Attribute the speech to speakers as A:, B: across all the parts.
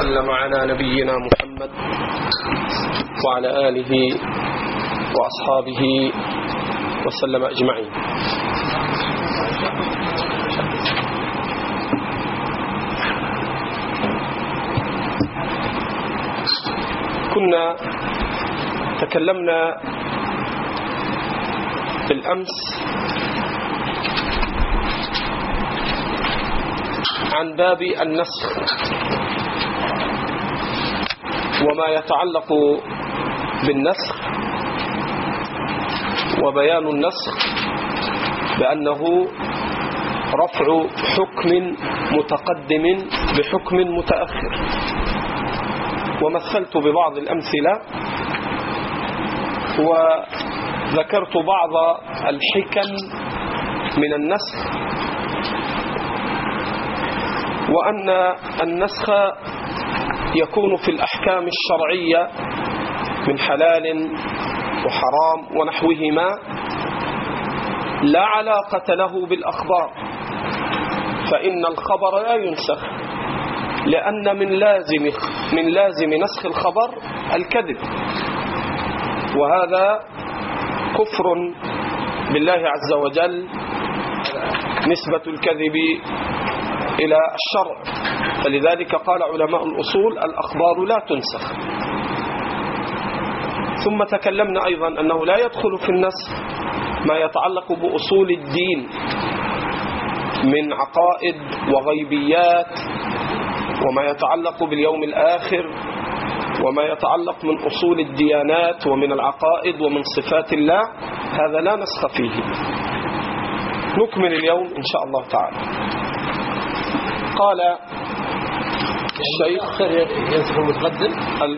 A: وسلم على نبينا محمد وعلى آله وأصحابه وسلم أجمعين. كنا تكلمنا بالأمس عن باب النسخ وما يتعلق بالنسخ، وبيان النسخ بأنه رفع حكم متقدم بحكم متأخر، ومثلت ببعض الأمثلة وذكرت بعض الحكم من النسخ، وأن النسخ يكون في الأحكام الشرعية من حلال وحرام ونحوهما لا علاقة له بالأخبار، فإن الخبر لا ينسخ، لأن من لازم نسخ الخبر الكذب، وهذا كفر بالله عز وجل نسبة الكذب إلى الشرع. فلذلك قال علماء الأصول الأخبار لا تنسخ. ثم تكلمنا أيضا أنه لا يدخل في النسخ ما يتعلق بأصول الدين من عقائد وغيبيات، وما يتعلق باليوم الآخر، وما يتعلق من أصول الديانات ومن العقائد ومن صفات الله، هذا لا نسخ فيه. نكمل اليوم إن شاء الله تعالى. قال الشيخ
B: ينسخ المتقدم،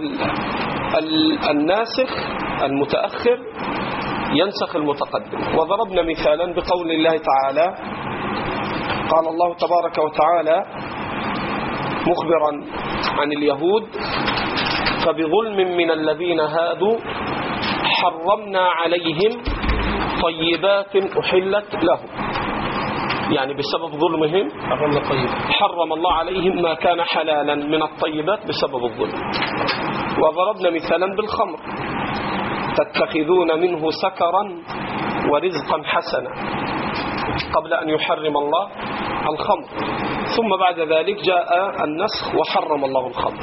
A: الناسخ المتأخر ينسخ المتقدم، وضربنا مثالا بقول الله تعالى، قال الله تبارك وتعالى مخبرا عن اليهود: فبظلم من الذين هادوا حرمنا عليهم طيبات أحلت لهم، يعني بسبب ظلمهم حرم الله عليهم ما كان حلالا من الطيبات بسبب الظلم. وضربنا مثالا بالخمر: تتخذون منه سكرا ورزقا حسنا، قبل أن يحرم الله الخمر، ثم بعد ذلك جاء النسخ وحرم الله الخمر.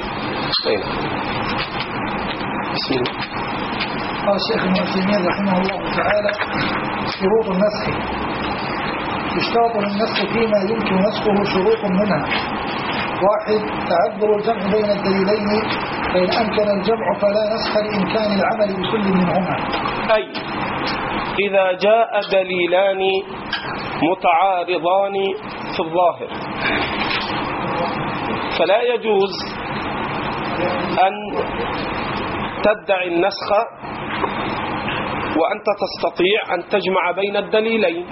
A: بسم الله.
C: قال الشيخ ابن عثيمين رحمه الله تعالى: شروط النسخ. يشترط للنسخ فيما يمكن نسخه شروط منها: 1. تعذر الجمع بين الدليلين، فإن أمكن الجمع فلا نسخ لإمكان العمل بكل منهما.
A: أي إذا جاء دليلان متعارضان في الظاهر فلا يجوز أن تدعي النسخ وأنت تستطيع أن تجمع بين الدليلين.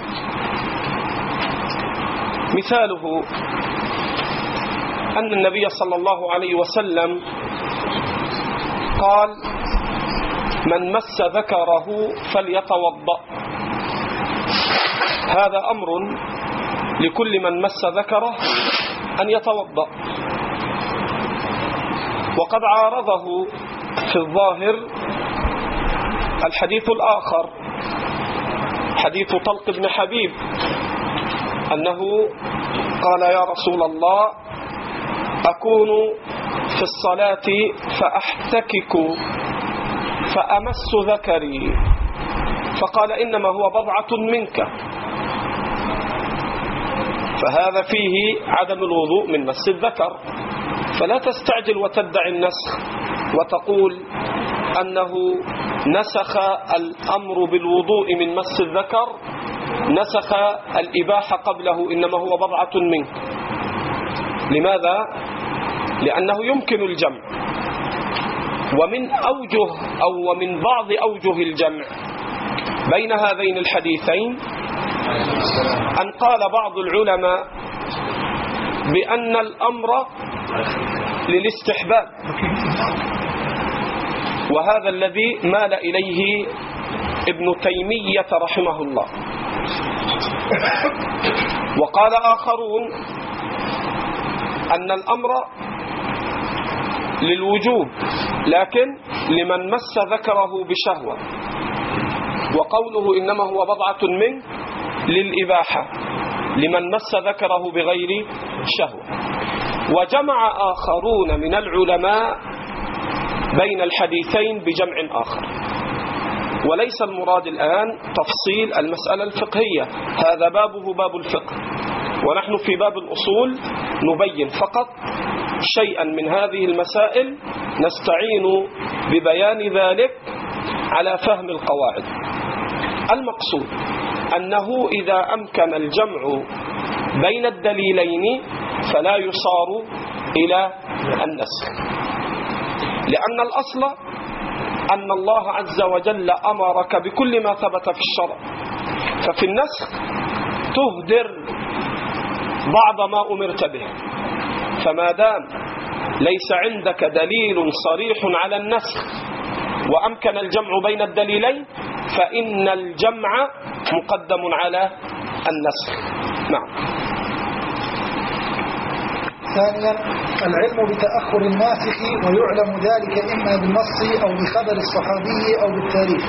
A: مثاله أن النبي صلى الله عليه وسلم قال: من مس ذكره فليتوضأ. هذا أمر لكل من مس ذكره أن يتوضأ. وقد عارضه في الظاهر الحديث الآخر، حديث طلق بن حبيب، أنه قال: يا رسول الله، أكون في الصلاة فأحتكك فأمس ذكري، فقال: إنما هو بضعة منك. فهذا فيه عدم الوضوء من مس الذكر، فلا تستعجل وتدعي النسخ وتقول أنه نسخ الأمر بالوضوء من مس الذكر، نسخ الإباحة قبله، إنما هو بضعة منك. لماذا؟ لأنه يمكن الجمع، ومن ومن بعض أوجه الجمع بين هذين الحديثين أن قال بعض العلماء بأن الأمر للاستحباب، وهذا الذي مال إليه ابن تيمية رحمه الله. وقال آخرون أن الأمر للوجوب، لكن لمن مس ذكره بشهوة، وقوله إنما هو بضعة منه للإباحة لمن مس ذكره بغير شهوة. وجمع آخرون من العلماء بين الحديثين بجمع آخر، وليس المراد الآن تفصيل المسألة الفقهية، هذا بابه باب الفقه، ونحن في باب الأصول نبين فقط شيئا من هذه المسائل نستعين ببيان ذلك على فهم القواعد. المقصود أنه إذا أمكن الجمع بين الدليلين فلا يصار إلى النسخ، لأن الأصل أن الله عز وجل أمرك بكل ما ثبت في الشرع، ففي النسخ تهدر بعض ما أمرت به. فما دام ليس عندك دليل صريح على النسخ وأمكن الجمع بين الدليلين فإن الجمع مقدم على النسخ. نعم.
C: ثانيا العلم بتأخر الناسخ، ويعلم ذلك إما بالنص أو بخبر الصحابي أو بالتاريخ.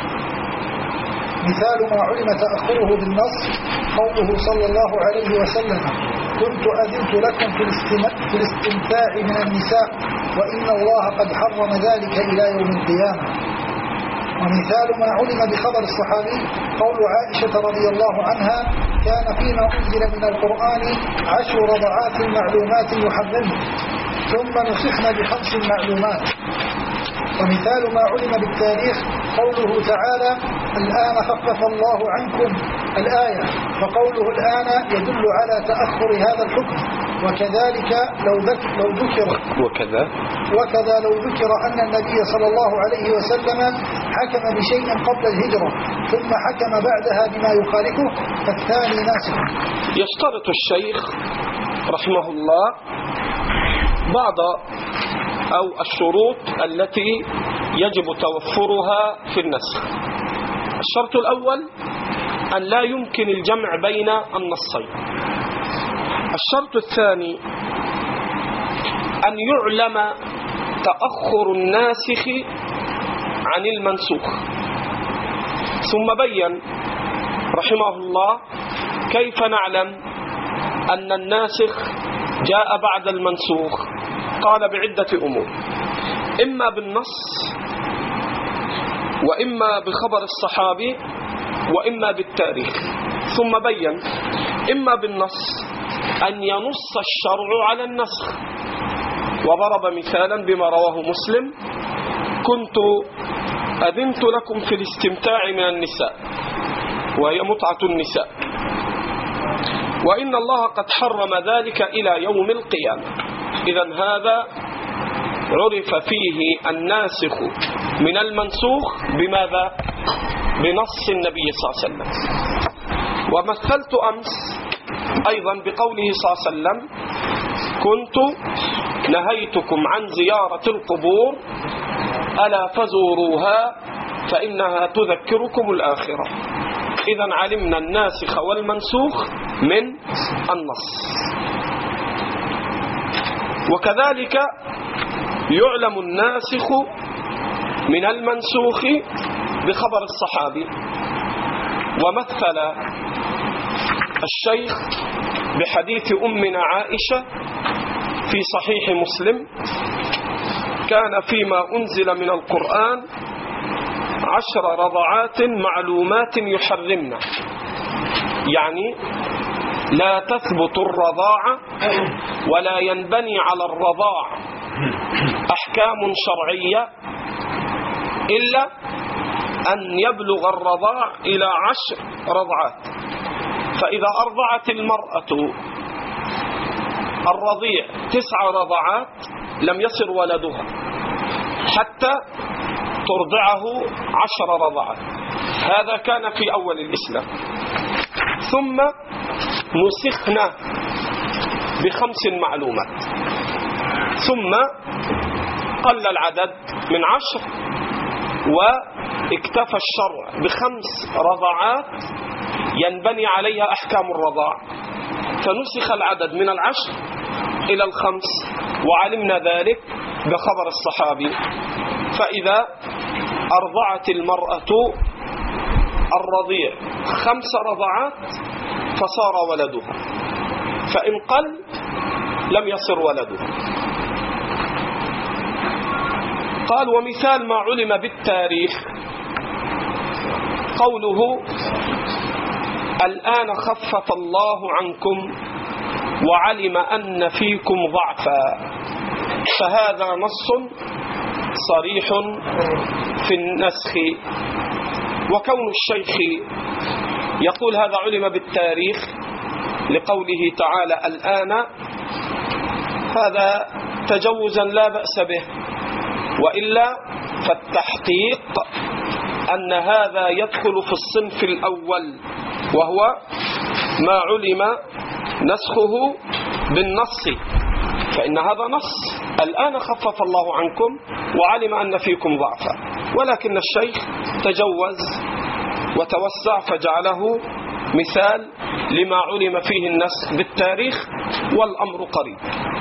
C: مثال ما علم تأخره بالنص قوله صلى الله عليه وسلم: كنت أذنت لكم في الاستمتاع من النساء وإن الله قد حرم ذلك إلى يوم القيامة. ومثال ما علم بخبر الصحابي قول عائشة رضي الله عنها: كان فيما أنزل من القرآن 10 رضعات معلومات يحرمن ثم نسخن ب5 معلومات. ومثال ما علم بالتاريخ قوله تعالى: الآن خفف الله عنكم الآية، فقوله الآن يدل على تأخر هذا الحكم. وكذلك وكذا لو ذكر أن النبي صلى الله عليه وسلم حكم بشيء قبل الهجرة ثم حكم بعدها بما يخالفه فالثاني ناسخ.
A: يشترط الشيخ رحمه الله بعض أو الشروط التي يجب توفرها في النسخ. الشرط الأول أن لا يمكن الجمع بين النصين. الشرط الثاني أن يعلم تأخر الناسخ عن المنسوخ. ثم بين رحمه الله كيف نعلم أن الناسخ جاء بعد المنسوخ. قال بعدة أمور: إما بالنص، وإما بخبر الصحابي، وإما بالتاريخ. ثم بين إما بالنص أن ينص الشرع على النسخ، وضرب مثالا بما رواه مسلم: كنت أذنت لكم في الاستمتاع من النساء، وهي متعة النساء، وإن الله قد حرم ذلك إلى يوم القيامة. إذن هذا عرف فيه الناسخ من المنسوخ بماذا؟ بنص النبي صلى الله عليه وسلم. ومثلت أمس أيضا بقوله صلى الله عليه وسلم: كنت نهيتكم عن زيارة القبور ألا فزوروها فإنها تذكركم الآخرة. إذن علمنا الناسخ والمنسوخ من النص. وكذلك يعلم الناسخ من المنسوخ بخبر الصحابي. ومثل الشيخ بحديث أمنا عائشة في صحيح مسلم: كان فيما أنزل من القرآن 10 رضعات معلومات يحرمنا، يعني لا تثبت الرضاعة ولا ينبني على الرضاع أحكام شرعية إلا أن يبلغ الرضاع إلى 10 رضعات. فإذا أرضعت المرأة الرضيع 9 رضعات لم يصر ولدها حتى ترضعه 10 رضعات. هذا كان في أول الإسلام. ثم نسخنا ب5 معلومات، ثم قل العدد من 10 واكتفى الشرع ب5 رضعات ينبني عليها أحكام الرضاع، فنسخ العدد من 10 إلى 5. وعلمنا ذلك بخبر الصحابي. فإذا أرضعت المرأة الرضيع 5 رضعات فصار ولدها، فإن قل لم يصر ولدها. قال: ومثال ما علم بالتاريخ قوله: الآن خفف الله عنكم وعلم أن فيكم ضعفا، فهذا نص صريح في النسخ. وكون الشيخ يقول هذا علم بالتاريخ لقوله تعالى الآن، هذا تجوزا لا بأس به، وإلا فالتحقيق أن هذا يدخل في الصنف الأول، وهو ما علم نسخه بالنص، فإن هذا نص: الآن خفف الله عنكم وعلم أن فيكم ضعفا. ولكن الشيخ تجوز وتوسع فجعله مثال لما علم فيه النسخ بالتاريخ، والأمر قريب.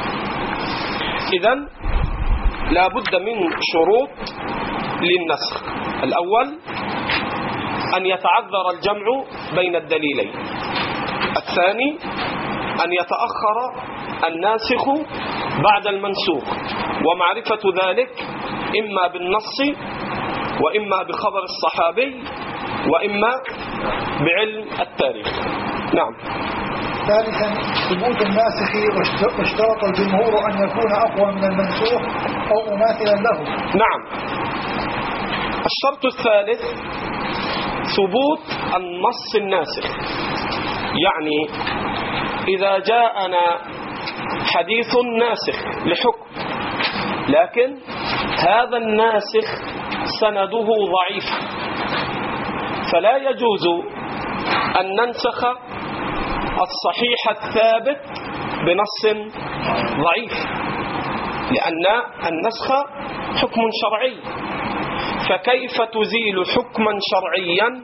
A: إذن لا بد من شروط للنسخ. الأول أن يتعذر الجمع بين الدليلين. الثاني أن يتأخر الناسخ بعد المنسوخ، ومعرفة ذلك إما بالنص، وإما بخبر الصحابي، وإما بعلم التاريخ. نعم.
C: ثالثا ثبوت الناسخ، واشترط الجمهور أن يكون أقوى من المنسوخ أو مماثلا له.
A: نعم. الشرط الثالث ثبوت النص الناسخ، يعني إذا جاءنا حديث ناسخ لحكم، لكن هذا الناسخ سنده ضعيف، فلا يجوز أن ننسخ الصحيح الثابت بنص ضعيف، لأن النسخ حكم شرعي، فكيف تزيل حكما شرعيا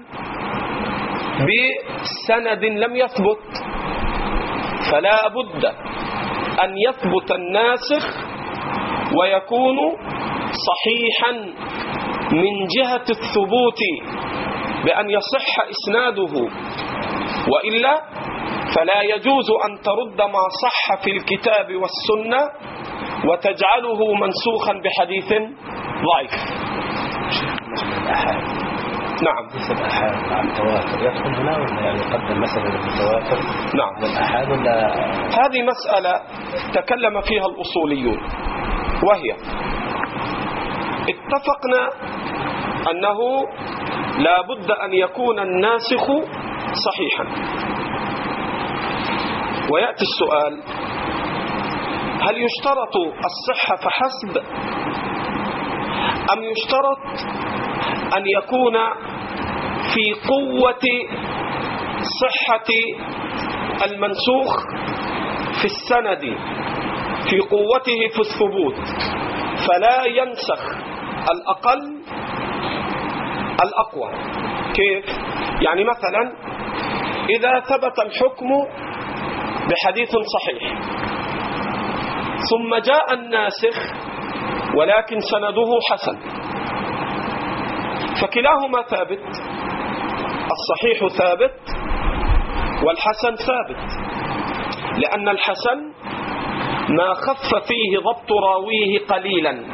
A: بسند لم يثبت؟ فلا بد أن يثبت الناسخ ويكون صحيحا من جهة الثبوت بأن يصح إسناده، وإلا فلا يجوز أن ترد ما صح في الكتاب والسنة وتجعله منسوخا بحديث ضعيف. نعم.
B: الأحاد مع التواتر يدخل هنا ولا يعني يقدم مثلا المتواتر؟
A: نعم.
B: والأحاد ولا؟
A: هذه مسألة تكلم فيها الأصوليون، وهي اتفقنا أنه لا بد أن يكون الناسخ صحيحا، ويأتي السؤال: هل يشترط الصحة فحسب، أم يشترط أن يكون في قوة صحة المنسوخ في السند، في قوته في الثبوت، فلا ينسخ الأقل الأقوى؟ كيف؟ يعني مثلا إذا ثبت الحكم بحديث صحيح ثم جاء الناسخ ولكن سنده حسن، فكلاهما ثابت، الصحيح ثابت والحسن ثابت، لأن الحسن ما خف فيه ضبط راويه قليلا.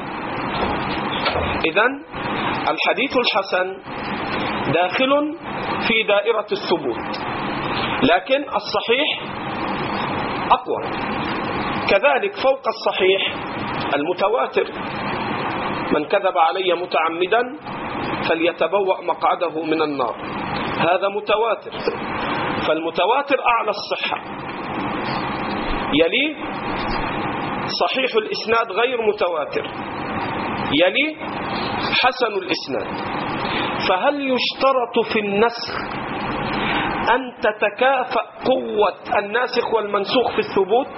A: إذن الحديث الحسن داخل في دائرة الثبوت، لكن الصحيح أقوى. كذلك فوق الصحيح المتواتر: من كذب علي متعمدا فليتبوأ مقعده من النار، هذا متواتر، فالمتواتر أعلى الصحة، يلي صحيح الإسناد غير متواتر، يلي حسن الإسناد. فهل يشترط في النسخ أن تتكافأ قوة الناسخ والمنسوخ في الثبوت؟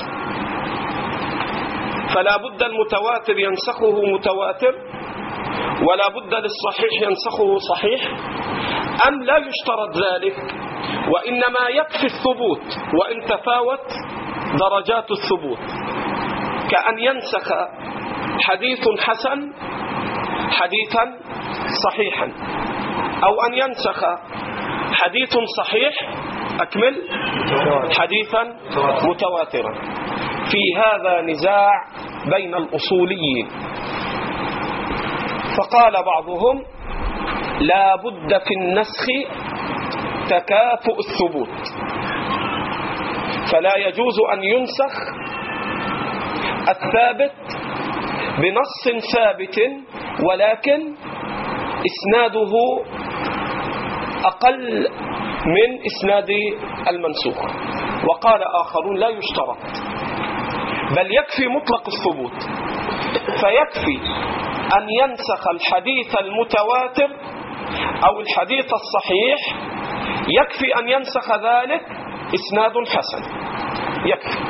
A: فلا بد المتواتر ينسخه متواتر، ولا بد للصحيح ينسخه صحيح، أم لا يشترط ذلك، وإنما يكفي الثبوت وإن تفاوت درجات الثبوت؟ كأن ينسخ حديث حسن حديثا صحيحا، أو أن ينسخ حديث صحيح أكمل حديثا متواترا. في هذا نزاع بين الأصوليين، فقال بعضهم لا بد في النسخ تكافؤ الثبوت، فلا يجوز أن ينسخ الثابت بنص ثابت ولكن إسناده أقل من إسناد المنسوخ. وقال آخرون لا يشترط، بل يكفي مطلق الثبوت، فيكفي أن ينسخ الحديث المتواتر أو الحديث الصحيح، يكفي أن ينسخ ذلك إسناد حسن يكفي.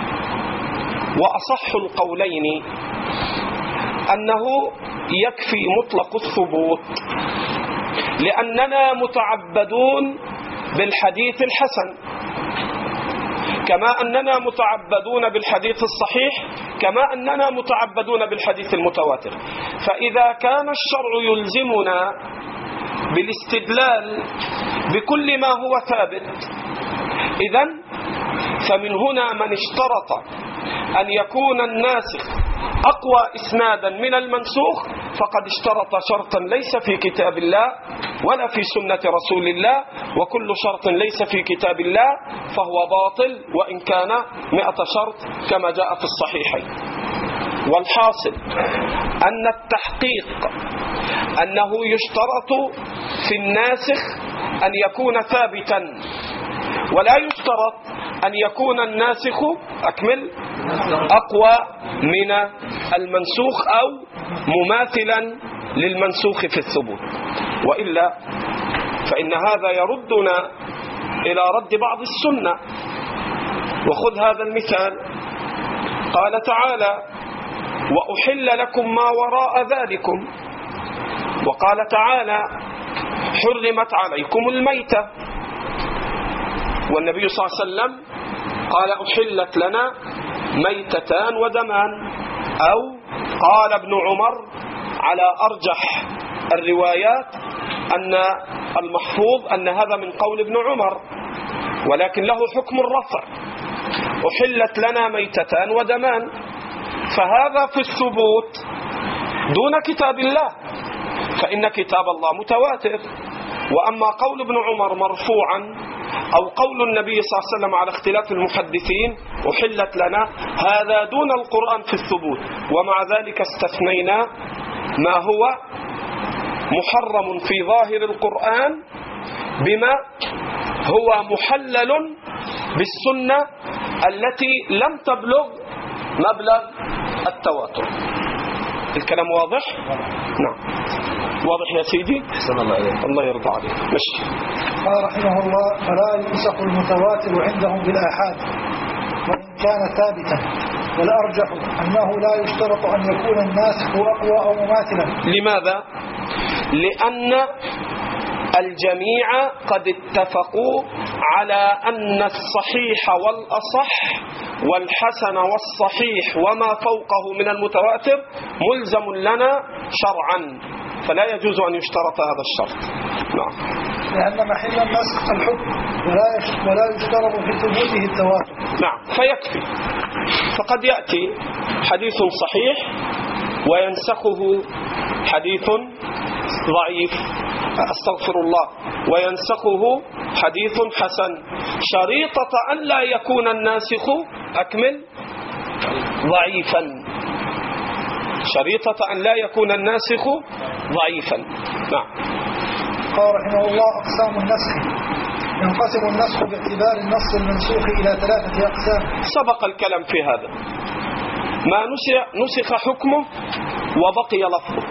A: وأصح القولين أنه يكفي مطلق الثبوت، لأننا متعبدون بالحديث الحسن كما أننا متعبدون بالحديث الصحيح، كما أننا متعبدون بالحديث المتواتر. فإذا كان الشرع يلزمنا بالاستدلال بكل ما هو ثابت، إذن فمن هنا من اشترط أن يكون الناسخ أقوى إسنادا من المنسوخ فقد اشترط شرطا ليس في كتاب الله ولا في سنة رسول الله، وكل شرط ليس في كتاب الله فهو باطل وإن كان 100 شرط كما جاء في الصحيحين. والحاصل أن التحقيق أنه يشترط في الناسخ أن يكون ثابتا، ولا يشترط أن يكون الناسخ أكمل أقوى من المنسوخ أو مماثلا للمنسوخ في الثبوت، وإلا فإن هذا يردنا إلى رد بعض السنة. وخذ هذا المثال، قال تعالى وأحل لكم ما وراء ذلكم، وقال تعالى حرمت عليكم الميتة، والنبي صلى الله عليه وسلم قال أحلت لنا ميتتان ودمان، أو قال ابن عمر على أرجح الروايات أن المحفوظ أن هذا من قول ابن عمر، ولكن له حكم الرفع، أحلت لنا ميتتان ودمان، فهذا في الثبوت دون كتاب الله، فإن كتاب الله متواتر. وأما قول ابن عمر مرفوعا أو قول النبي صلى الله عليه وسلم على اختلاف المحدثين أحلت لنا، هذا دون القرآن في الثبوت، ومع ذلك استثنينا ما هو محرم في ظاهر القرآن بما هو محلل بالسنة التي لم تبلغ مبلغ التواتر. الكلام واضح؟ نعم واضح يا سيدي؟ الله يرضى عليك. مشي.
C: قال رحمه الله فلا ينسخ المتواتر عندهم بالآحاد وإن كان ثابتا، والأرجح أنه لا يشترط أن يكون الناسخ أقوى أو مماثلا.
A: لماذا؟ لأن الجميع قد اتفقوا على أن الصحيح والأصح والحسن والصحيح وما فوقه من المتواتر ملزم لنا شرعا، فلا يجوز أن يشترط هذا الشرط. نعم.
C: لأن محل النسخ الحكم ولا يشترط في ثبوته التواتر.
A: نعم، فيكفي. فقد يأتي حديث صحيح وينسخه حديث ضعيف، أستغفر الله، وينسخه حديث حسن، شريطة أن لا يكون الناسخ أكمل ضعيفا، شريطة أن لا يكون الناسخ ضعيفا. نعم.
C: قال رحمه الله أقسام النسخ. ينقسم النسخ باعتبار النص المنسوخ إلى 3 أقسام.
A: سبق الكلام في هذا، ما نسخ حكمه وبقي لفظه،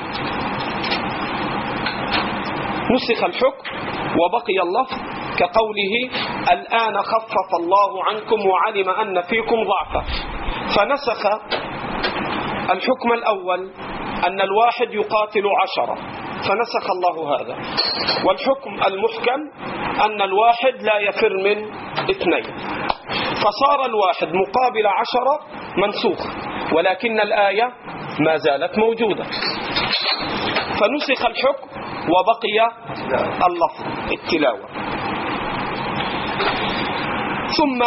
A: نسخ الحكم وبقي اللفظ، كقوله الآن خفف الله عنكم وعلم أن فيكم ضعفا، فنسخ الحكم الأول أن الواحد يقاتل 10، فنسخ الله هذا. والحكم المحكم أن الواحد لا يفر من 2، فصار الواحد مقابل 10 منسوخ، ولكن الآية ما زالت موجودة، فنسخ الحكم وبقي اللفظ التلاوة. ثم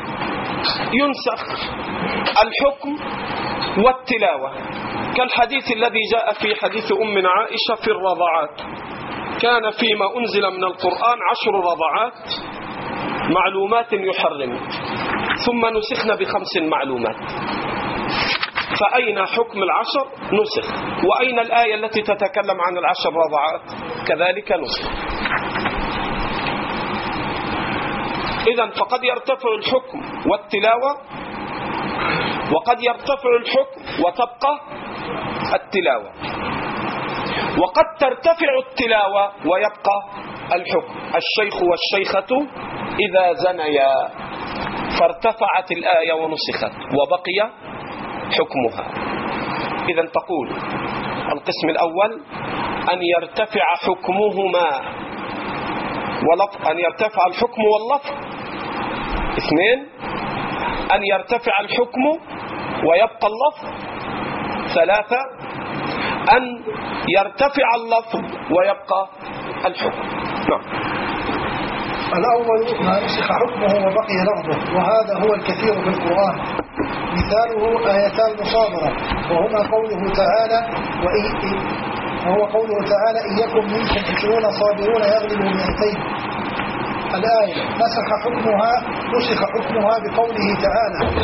A: ينسخ الحكم والتلاوة كالحديث الذي جاء في حديث أمنا عائشة في الرضعات: كان فيما أنزل من القرآن 10 رضعات معلومات يحرم، ثم نسخنا ب5 معلومات. فأين حكم 10 نسخ، وأين الآية التي تتكلم عن 10 رضعات كذلك نسخ. إذن فقد يرتفع الحكم والتلاوة، وقد يرتفع الحكم وتبقى التلاوة، وقد ترتفع التلاوة ويبقى الحكم. الشيخ والشيخة إذا زنيا، فارتفعت الآية ونسخت وبقي حكمها. إذن تقول القسم الأول أن يرتفع حكمهما أن يرتفع الحكم واللفظ. 2 أن يرتفع الحكم ويبقى اللفظ. 3 أن يرتفع اللفظ ويبقى الحكم. نعم.
C: الأول ما نسخ حكمه وبقي لفظه، وهذا هو الكثير في القرآن. مثاله آيتان مصادرة، وهما قوله تعالى إن يكن منكم 20 صابرون يغلبوا 200. الآية نسخ حكمها بقوله تعالى: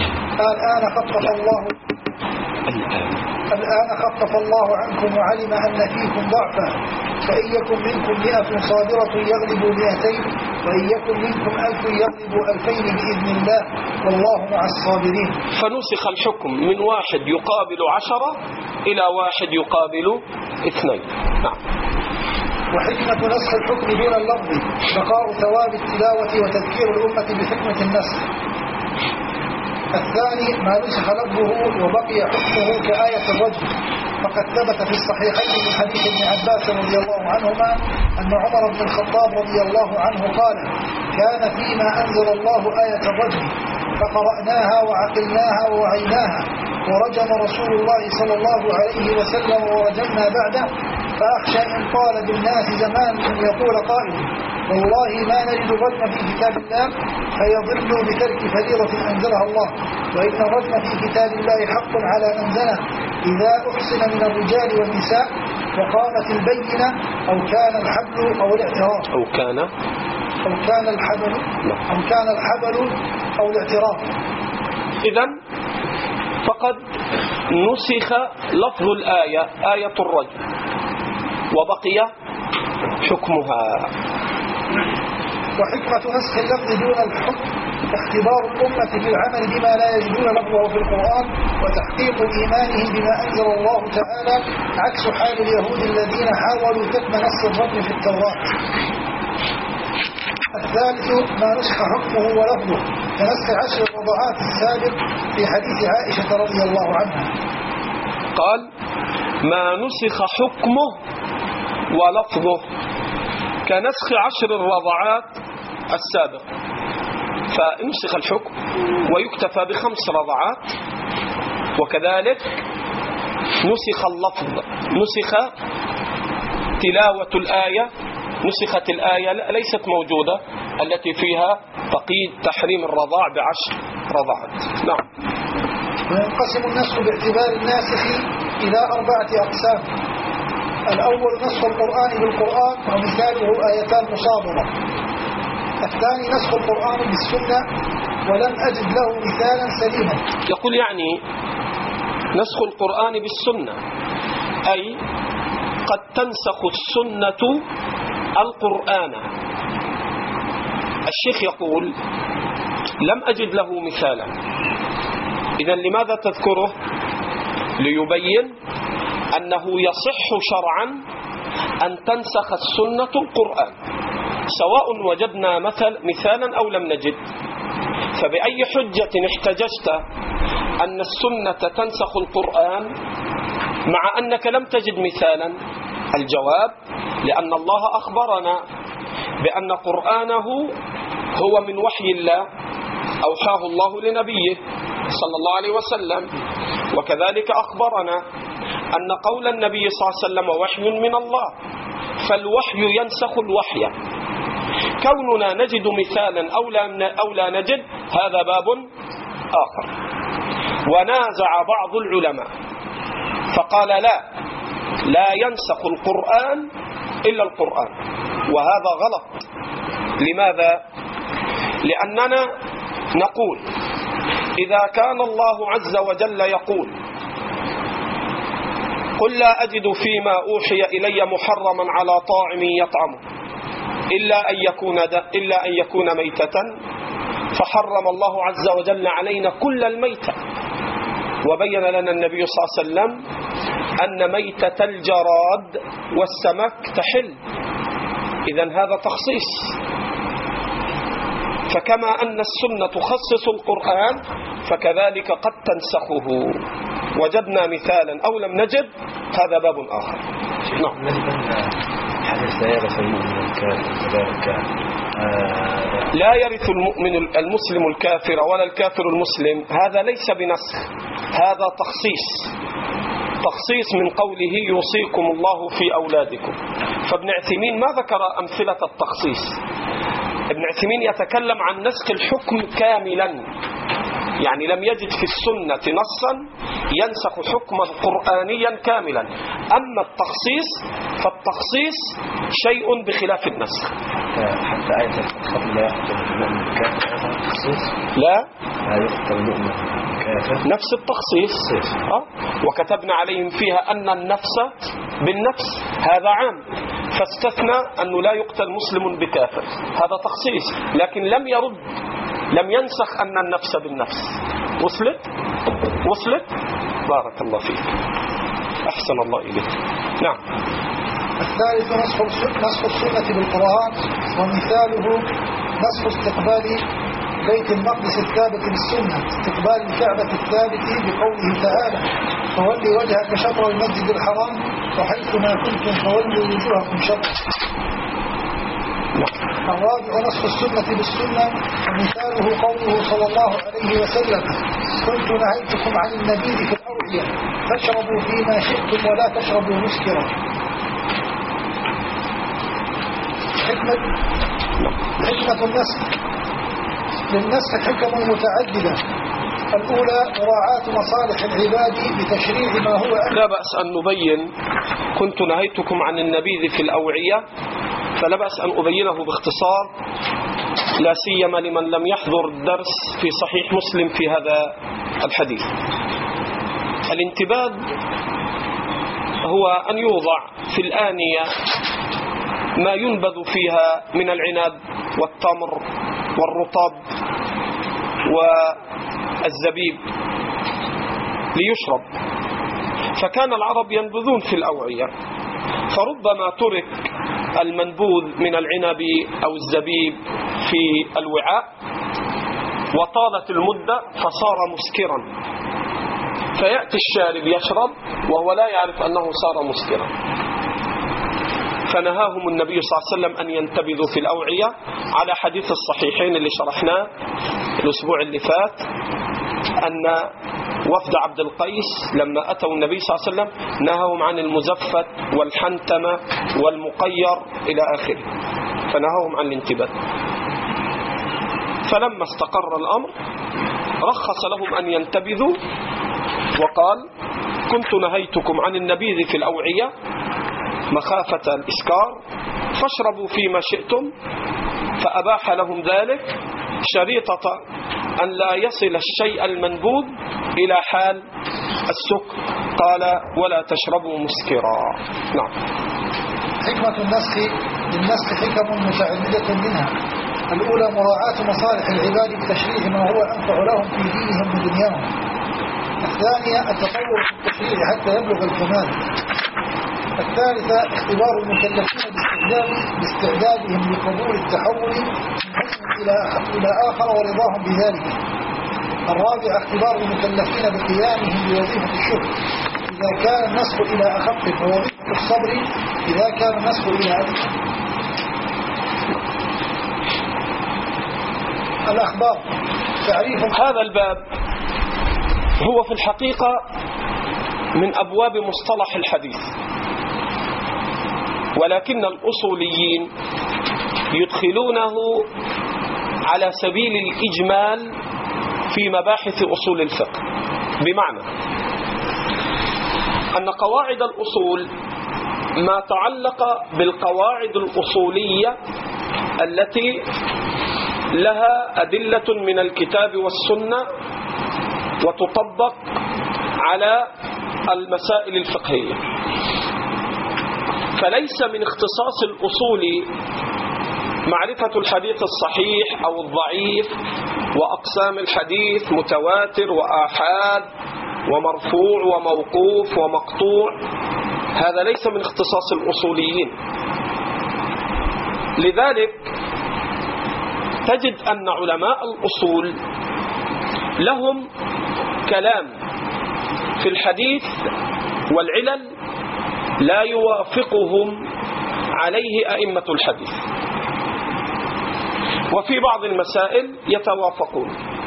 C: الآن خفف الله عنكم وعلم أن فيكم ضعفا فإن يكن منكم 100 صابرة يغلبوا 200 وإن يكن منكم 1000 يغلبوا 2000 بإذن الله والله مع الصابرين.
A: فنسخ الحكم من 1 يقابل 10 إلى 1 يقابل 2. نعم.
C: وحكمة نسخ الحكم دون اللفظ بقاء ثواب التلاوة وتذكير الأمة بحكمة النسخ. الثاني ما نسخ لفظه وبقي حكمه كآية الرجم، فقد ثبت في الصحيحين من حديث ابن عباس رضي الله عنهما أن عمر بن الخطاب رضي الله عنه قال: كان فيما أنزل الله آية الرجم فقرأناها وعقلناها ووعيناها ورجم رسول الله صلى الله عليه وسلم ورجمنا بعده، فأخشى إن طال بالناس زمان أن يقول قائل: والله ما نجد الرجم في كتاب الله فيضل بترك فريضة أنزلها الله، وإن الرجم في كتاب الله حق على من زنى إذا أحسن من الرجال والنساء وقامت البينة أو كان الحبل أو الاعتراف أو الاعتراف.
A: إذن فقد نسخ لفظ الآية آية الرجم وبقي حكمها.
C: وحكمة نسخ اللفظ دون الحكم اختبار الأمة في العمل بما لا يجدون لفظه في القرآن وتحقيق إيمانهم بما أنزل الله تعالى، عكس حال اليهود الذين حاولوا كتم نص الرجم في التوراة. الثالث ما نسخ حكمه ولفظه كنسخ 10 الرضعات السابق في حديث عائشة رضي الله عنها.
A: قال: ما نسخ حكمه ولفظه كنسخ 10 الرضعات السابق، فنسخ الحكم ويكتفى ب5 رضعات، وكذلك نسخ اللفظ، نسخ تلاوة الآية، نسخت الآية ليست موجودة التي فيها تقييد تحريم الرضاع ب10 رضعات. نعم.
C: وينقسم النسخ باعتبار الناسخ إلى 4 أقسام. الأول نسخ القرآن بالقرآن ومثاله آيتان مصادرة. الثاني نسخ القرآن بالسنة ولم أجد له مثالا سليما.
A: يقول يعني نسخ القرآن بالسنة، أي قد تنسخ السنة القرآن. الشيخ يقول لم أجد له مثالا. إذن لماذا تذكره؟ ليبين أنه يصح شرعا أن تنسخ السنة القرآن، سواء وجدنا مثالا أو لم نجد. فبأي حجة احتججت أن السنة تنسخ القرآن مع أنك لم تجد مثالا؟ الجواب: لأن الله أخبرنا بأن قرآنه هو من وحي الله أوحاه الله لنبيه صلى الله عليه وسلم، وكذلك أخبرنا أن قول النبي صلى الله عليه وسلم وحي من الله، فالوحي ينسخ الوحي. كوننا نجد مثالا أو لا نجد هذا باب آخر. ونازع بعض العلماء فقال لا ينسخ القرآن إلا القرآن، وهذا غلط. لماذا؟ لأننا نقول إذا كان الله عز وجل يقول قل لا أجد فيما أوحي إلي محرما على طاعم يطعمه إلا أن يكون ميتة، فحرم الله عز وجل علينا كل الميتة، وبين لنا النبي صلى الله عليه وسلم أن ميتة الجراد والسمك تحل. إذن هذا تخصيص. فكما أن السنة تخصص القرآن فكذلك قد تنسخه. وجدنا مثالا أو لم نجد هذا باب آخر. نعم. لا يرث المؤمن المسلم الكافر ولا الكافر المسلم، هذا ليس بنسخ، هذا تخصيص من قوله يوصيكم الله في أولادكم. فابن عثيمين ما ذكر أمثلة التخصيص. ابن عثيمين يتكلم عن نسخ الحكم كاملا، يعني لم يجد في السنة نصا ينسخ حكما قرآنيا كاملا. أما التخصيص فالتخصيص شيء بخلاف النسخ.
B: حتى آية الخطب لا يقتل المؤمن الكافر تخصيص؟
A: لا
B: يقتل المؤمن الكافر
A: نفس التخصيص. وكتبنا عليهم فيها أن النفس بالنفس، هذا عام، فاستثنى أنه لا يقتل مسلم بكافر، هذا تخصيص. لكن لم ينسخ أن النفس بالنفس. وصلت؟ بارك الله فيك، أحسن الله إليك. نعم.
C: الثالث نسخ السنة بالقرآن، ومثاله نسخ استقبال بيت المقدس الثابت بالسنة، استقبال الكعبة الثابت بقوله تعالى فولي وجهك شطر المسجد الحرام وحيث ما كنتم فولوا وجوهكم شطره. الرابع نسخ السنة بالسنة، ومثاله قوله صلى الله عليه وسلم كنت نهيتكم عن النبيذ في الأوعية فاشربوا فيما شئتم ولا تشربوا مسكرا. حكمة النسخ. للنسخ حكم متعددة. الأولى مراعاة مصالح العباد بتشريع ما هو
A: لا بأس أن نبين كنت نهيتكم عن النبيذ في الأوعية، فلا بأس أن أبينه باختصار، لا سيما لمن لم يحضر الدرس في صحيح مسلم في هذا الحديث. الانتباد هو أن يوضع في الآنية ما ينبذ فيها من العنب والتمر والرطب والزبيب ليشرب. فكان العرب ينبذون في الأوعية، فربما ترك المنبوذ من العنب أو الزبيب في الوعاء وطالت المدة فصار مسكرا، فيأتي الشارب يشرب وهو لا يعرف أنه صار مسكرا. فنهاهم النبي صلى الله عليه وسلم أن ينتبذوا في الأوعية، على حديث الصحيحين اللي شرحناه الأسبوع اللي فات، أن وفد عبد القيس لما أتوا النبي صلى الله عليه وسلم نهاهم عن المزفت والحنتمة والمقير إلى آخره، فنهاهم عن الانتباه. فلما استقر الأمر رخص لهم أن ينتبذوا، وقال كنت نهيتكم عن النبيذ في الأوعية مخافة الإسكار فاشربوا فيما شئتم، فأباح لهم ذلك شريطة أن لا يصل الشيء المنبوذ إلى حال السكر، قال ولا تشربوا مسكرا. نعم.
C: حكمة النسخ. للنسخ حكم متعددة منها. الأولى مراعاة مصالح العباد بتشريع ما هو أنفع لهم في دينهم ودنياهم. الثانية التطور في التشريع حتى يبلغ الكمال. الثالثة اختبار المكلفين باستعدادهم لقبول التحول من حكم إلى آخر ورضاهم بذلك. الرابعة اختبار المكلفين بقيامهم بوظيفة الشكر إذا كان النسخ إلى أخف، ووظيفة الصبر إذا كان النسخ إلى أدنى. الأخبار. تعريف
A: هذا الباب هو في الحقيقة من أبواب مصطلح الحديث، ولكن الأصوليين يدخلونه على سبيل الإجمال في مباحث أصول الفقه، بمعنى أن قواعد الأصول ما تعلق بالقواعد الأصولية التي لها أدلة من الكتاب والسنة وتطبق على المسائل الفقهية، فليس من اختصاص الأصول معرفة الحديث الصحيح أو الضعيف وأقسام الحديث متواتر وآحاد ومرفوع وموقوف ومقطوع. هذا ليس من اختصاص الأصوليين. لذلك تجد أن علماء الأصول لهم كلام في الحديث والعلل لا يوافقهم عليه أئمة الحديث، وفي بعض المسائل يتوافقون،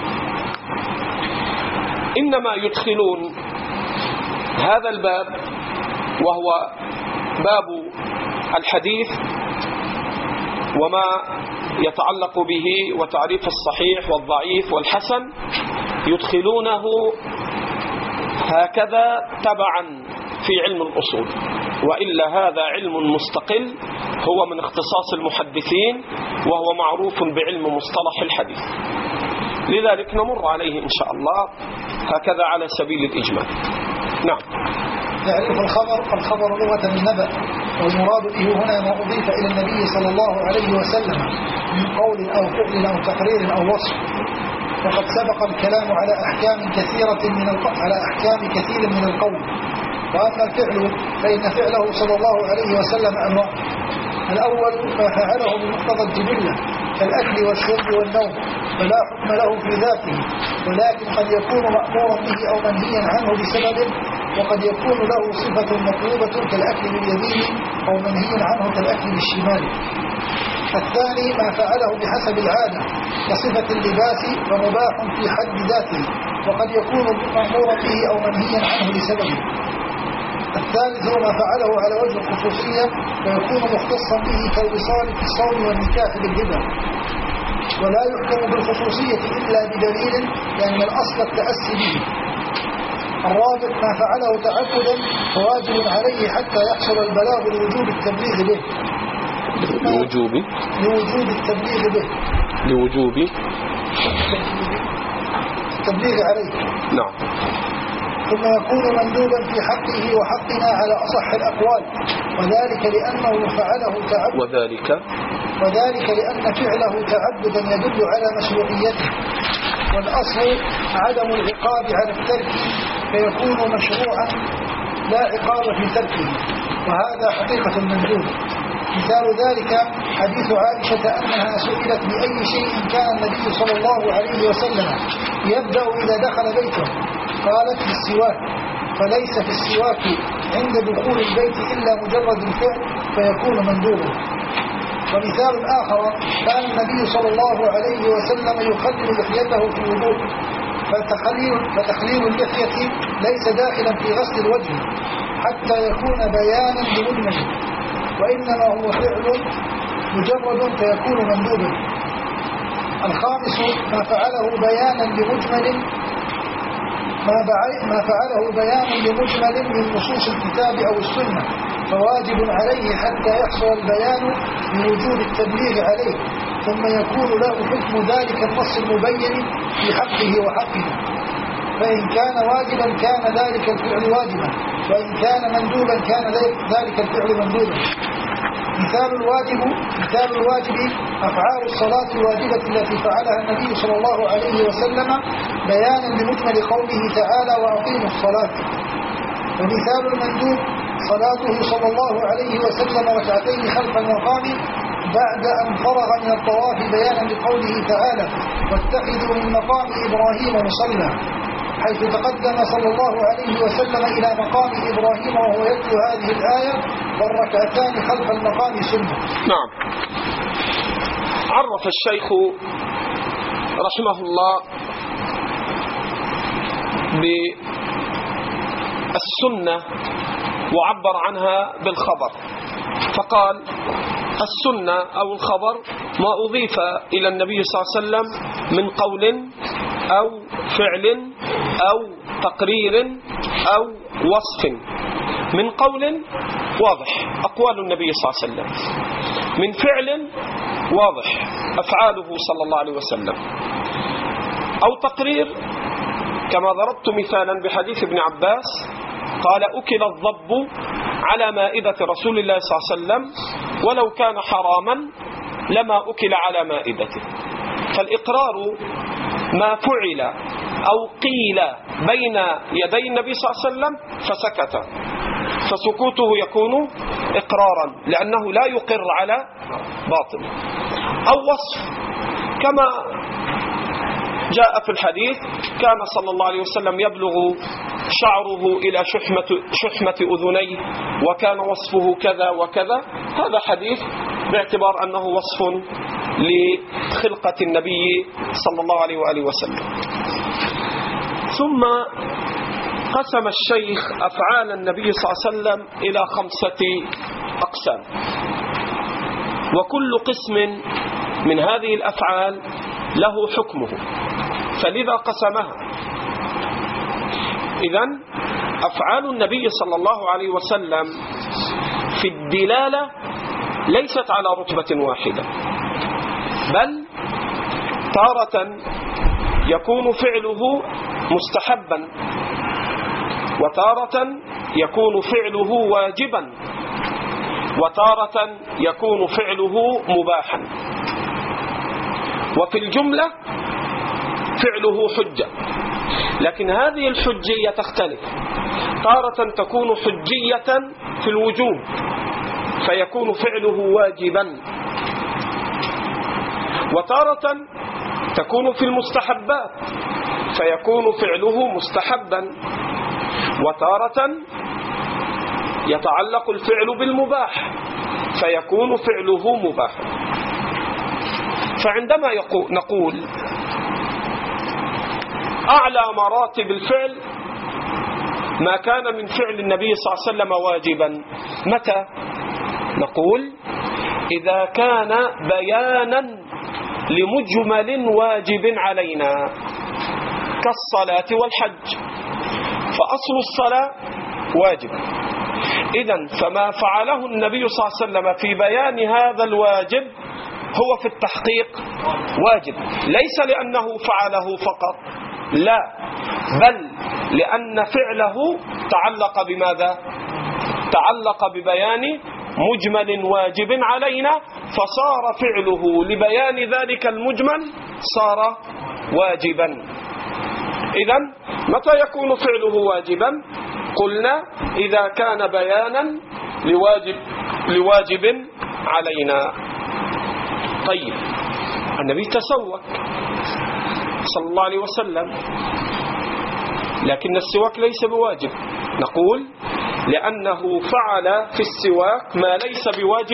A: إنما يدخلون هذا الباب وهو باب الحديث وما يتعلق به وتعريف الصحيح والضعيف والحسن، يدخلونه هكذا تبعا في علم الأصول، وإلا هذا علم مستقل هو من اختصاص المحدثين وهو معروف بعلم مصطلح الحديث. لذلك نمر عليه إن شاء الله هكذا على سبيل الإجمال. نعم.
C: يعرف الخبر لغة النبأ، والمراد به هنا ما أضيف إلى النبي صلى الله عليه وسلم من قول أو فعل أو تقرير أو وصف. وقد سبق الكلام على أحكام كثير من القول. وأما الفعل فإن فعله صلى الله عليه وسلم أنواع. الأول ما فعله بمقتضى الجبلة كالأكل والشرب والنوم، فلا حكم له في ذاته، ولكن قد يكون مأمورا به أو منهيا عنه بسبب، وقد يكون له صفة مطلوبة كالأكل باليمين أو منهي عنه كالأكل بالشمال. الثاني ما فعله بحسب العادة كصفة اللباس فمباح في حد ذاته، وقد يكون مأمورا به أو منهيا عنه بسببه. الثالث ما فعله على وجه الخصوصية ويكون مختصا به كالوصال في الصوم والنكاح بالهبة، ولا يحكم بالخصوصية إلا بدليل لأن الأصل التأسي به. الرابع ما فعله تعبدا فواجب عليه حتى يحصل البلاغ لوجوب التبليغ به. لوجوب التبليغ به.
A: لوجوب
C: التبليغ عليه.
A: نعم.
C: ثم يكون مندوبا في حقه وحقنا على أصح الأقوال، وذلك لأنه فعله تعبدا، وذلك لأن فعله تعبدا يدل على مشروعيته، والأصل عدم العقاب على الترك فيكون مشروعا لا عقاب في تركه، وهذا حقيقة المندوب. مثال ذلك حديث عائشة أنها سئلت بأي شيء كان النبي صلى الله عليه وسلم يبدأ إذا دخل بيته، قالت بالسواك، فليس في السواك عند دخول البيت إلا مجرد الفعل فيكون مندوبا. ومثال آخر كان النبي صلى الله عليه وسلم يخلل لحيته في الوضوء، فتخليل اللحية ليس داخلا في غسل الوجه حتى يكون بيانا بمجمل، وإنما هو فعل مجرد فيكون مندوبا. الخامس ما فعله بيانا لمجمل من نصوص الكتاب أو السنة، فواجب عليه حتى يحصل البيان بوجوب التبليغ عليه، ثم يكون له حكم ذلك النص المبين في حقه وحقنا. فإن كان واجبا كان ذلك الفعل واجبا، وإن كان مندوبا كان ذلك الفعل مندوبا. مثال الواجب أفعال الصلاة الواجبة التي فعلها النبي صلى الله عليه وسلم بيانا لمجمل قوله تعالى وأقيموا الصلاة. ومثال المندوب صلاته صلى الله عليه وسلم ركعتين خلف المقام بعد أن فرغ من الطواف بيانا لقوله تعالى واتخذوا من مقام إبراهيم مصلى، حيث تقدم صلى الله عليه وسلم إلى مقام إبراهيم وهو يتلو هذه الآية والركعتان خلف المقام سنة.
A: نعم. عرف الشيخ رحمه الله السنة وعبر عنها بالخبر، فقال السنة أو الخبر ما أضيف إلى النبي صلى الله عليه وسلم من قول أو فعل أو تقرير أو وصف. من قول واضح أقوال النبي صلى الله عليه وسلم، من فعل واضح أفعاله صلى الله عليه وسلم، أو تقرير كما ضربت مثالا بحديث ابن عباس قال أكل الضب على مائدة رسول الله صلى الله عليه وسلم ولو كان حراما لما أكل على مائدته. فالإقرار ما فعل أو قيل بين يدي النبي صلى الله عليه وسلم فسكت، فسكوته يكون إقرارا لأنه لا يقر على باطل. أو وصف كما جاء في الحديث كان صلى الله عليه وسلم يبلغ شعره إلى شحمة أذنيه وكان وصفه كذا وكذا. هذا حديث باعتبار أنه وصف لخلقة النبي صلى الله عليه وآله وسلم. ثم قسم الشيخ أفعال النبي صلى الله عليه وسلم إلى 5 أقسام، وكل قسم من هذه الأفعال له حكمه، فلذا قسمها. إذن أفعال النبي صلى الله عليه وسلم في الدلالة ليست على رتبة واحدة، بل تارة يكون فعله مستحبا، وتارة يكون فعله واجبا، وتارة يكون فعله مباحا. وفي الجملة فعله حجة، لكن هذه الحجية تختلف، تارة تكون حجية في الوجوب فيكون فعله واجبا، وتارة تكون في المستحبات فيكون فعله مستحبا، وتارة يتعلق الفعل بالمباح فيكون فعله مباحا. فعندما نقول أعلى مراتب الفعل ما كان من فعل النبي صلى الله عليه وسلم واجبا، متى؟ نقول إذا كان بيانا لمجمل واجب علينا كالصلاة والحج، فأصل الصلاة واجب. إذن فما فعله النبي صلى الله عليه وسلم في بيان هذا الواجب هو في التحقيق واجب، ليس لأنه فعله فقط، لا، بل لأن فعله تعلق بماذا؟ تعلق ببيان مجمل واجب علينا، فصار فعله لبيان ذلك المجمل صار واجبا. إذن متى يكون فعله واجبا؟ قلنا إذا كان بيانا لواجب علينا. طيب النبي تسوك صلى الله عليه وسلم، لكن السواك ليس بواجب، نقول لأنه فعل في السواك ما ليس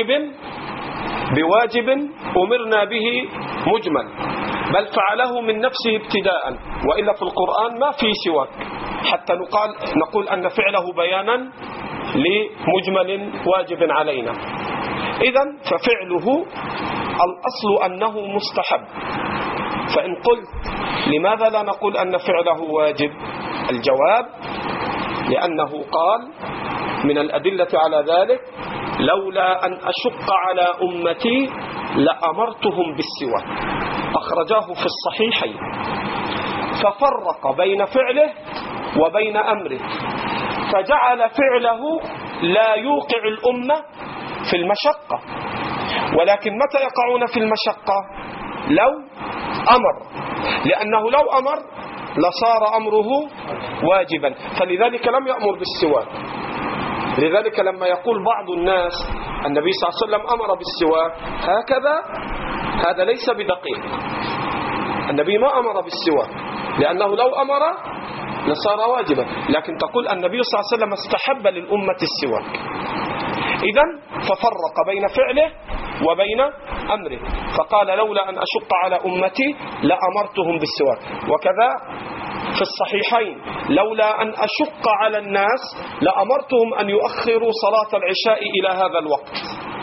A: بواجب أمرنا به مجمل، بل فعله من نفسه ابتداء، وإلا في القرآن ما في سواك حتى نقول أن فعله بيانا لمجمل واجب علينا. إذن ففعله الأصل أنه مستحب. فإن قلت لماذا لا نقول أن فعله واجب؟ الجواب لأنه قال من الأدلة على ذلك لولا أن أشق على أمتي لأمرتهم بالسواك، أخرجاه في الصحيحين، ففرق بين فعله وبين أمره، فجعل فعله لا يوقع الأمة في المشقة، ولكن متى يقعون في المشقة؟ لو أمر، لأنه لو أمر لصار أمره واجبا، فلذلك لم يأمر بالسواك. لذلك لما يقول بعض الناس النبي صلى الله عليه وسلم أمر بالسواك هكذا، هذا ليس بدقيق. النبي ما أمر بالسواك، لأنه لو أمر لصار واجبا، لكن تقول النبي صلى الله عليه وسلم استحب للأمة السواك. إذن ففرق بين فعله وبين أمره، فقال لولا أن أشق على أمتي لأمرتهم بالسواك. وكذا في الصحيحين: لولا أن أشق على الناس لأمرتهم أن يؤخروا صلاة العشاء إلى هذا الوقت،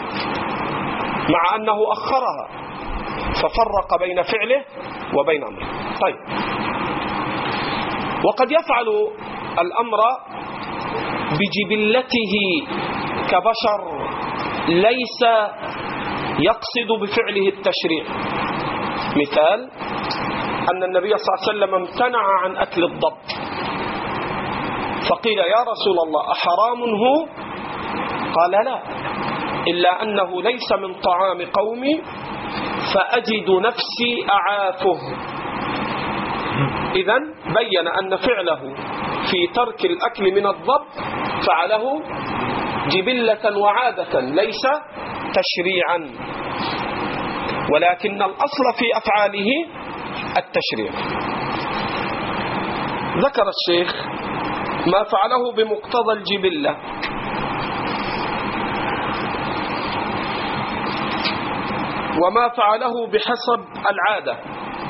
A: مع أنه أخرها، ففرق بين فعله وبين أمره. طيب، وقد يفعل الأمر بجبلته كبشر، ليس يقصد بفعله التشريع. مثال: أن النبي صلى الله عليه وسلم امتنع عن أكل الضب، فقيل: يا رسول الله أحرام هو؟ قال: لا، إلا أنه ليس من طعام قومي فأجد نفسي أعافه. إذن بين أن فعله في ترك الأكل من الضب فعله جبلة وعادة، ليس تشريعا، ولكن الأصل في أفعاله التشريع. ذكر الشيخ ما فعله بمقتضى الجبلة، وما فعله بحسب العادة،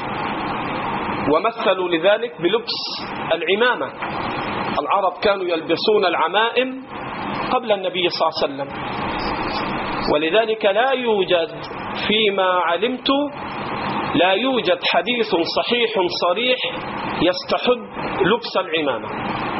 A: ومثلوا لذلك بلبس العمامة. العرب كانوا يلبسون العمائم قبل النبي صلى الله عليه وسلم، ولذلك لا يوجد فيما علمت لا يوجد حديث صحيح صريح يستحب لبس العمامة،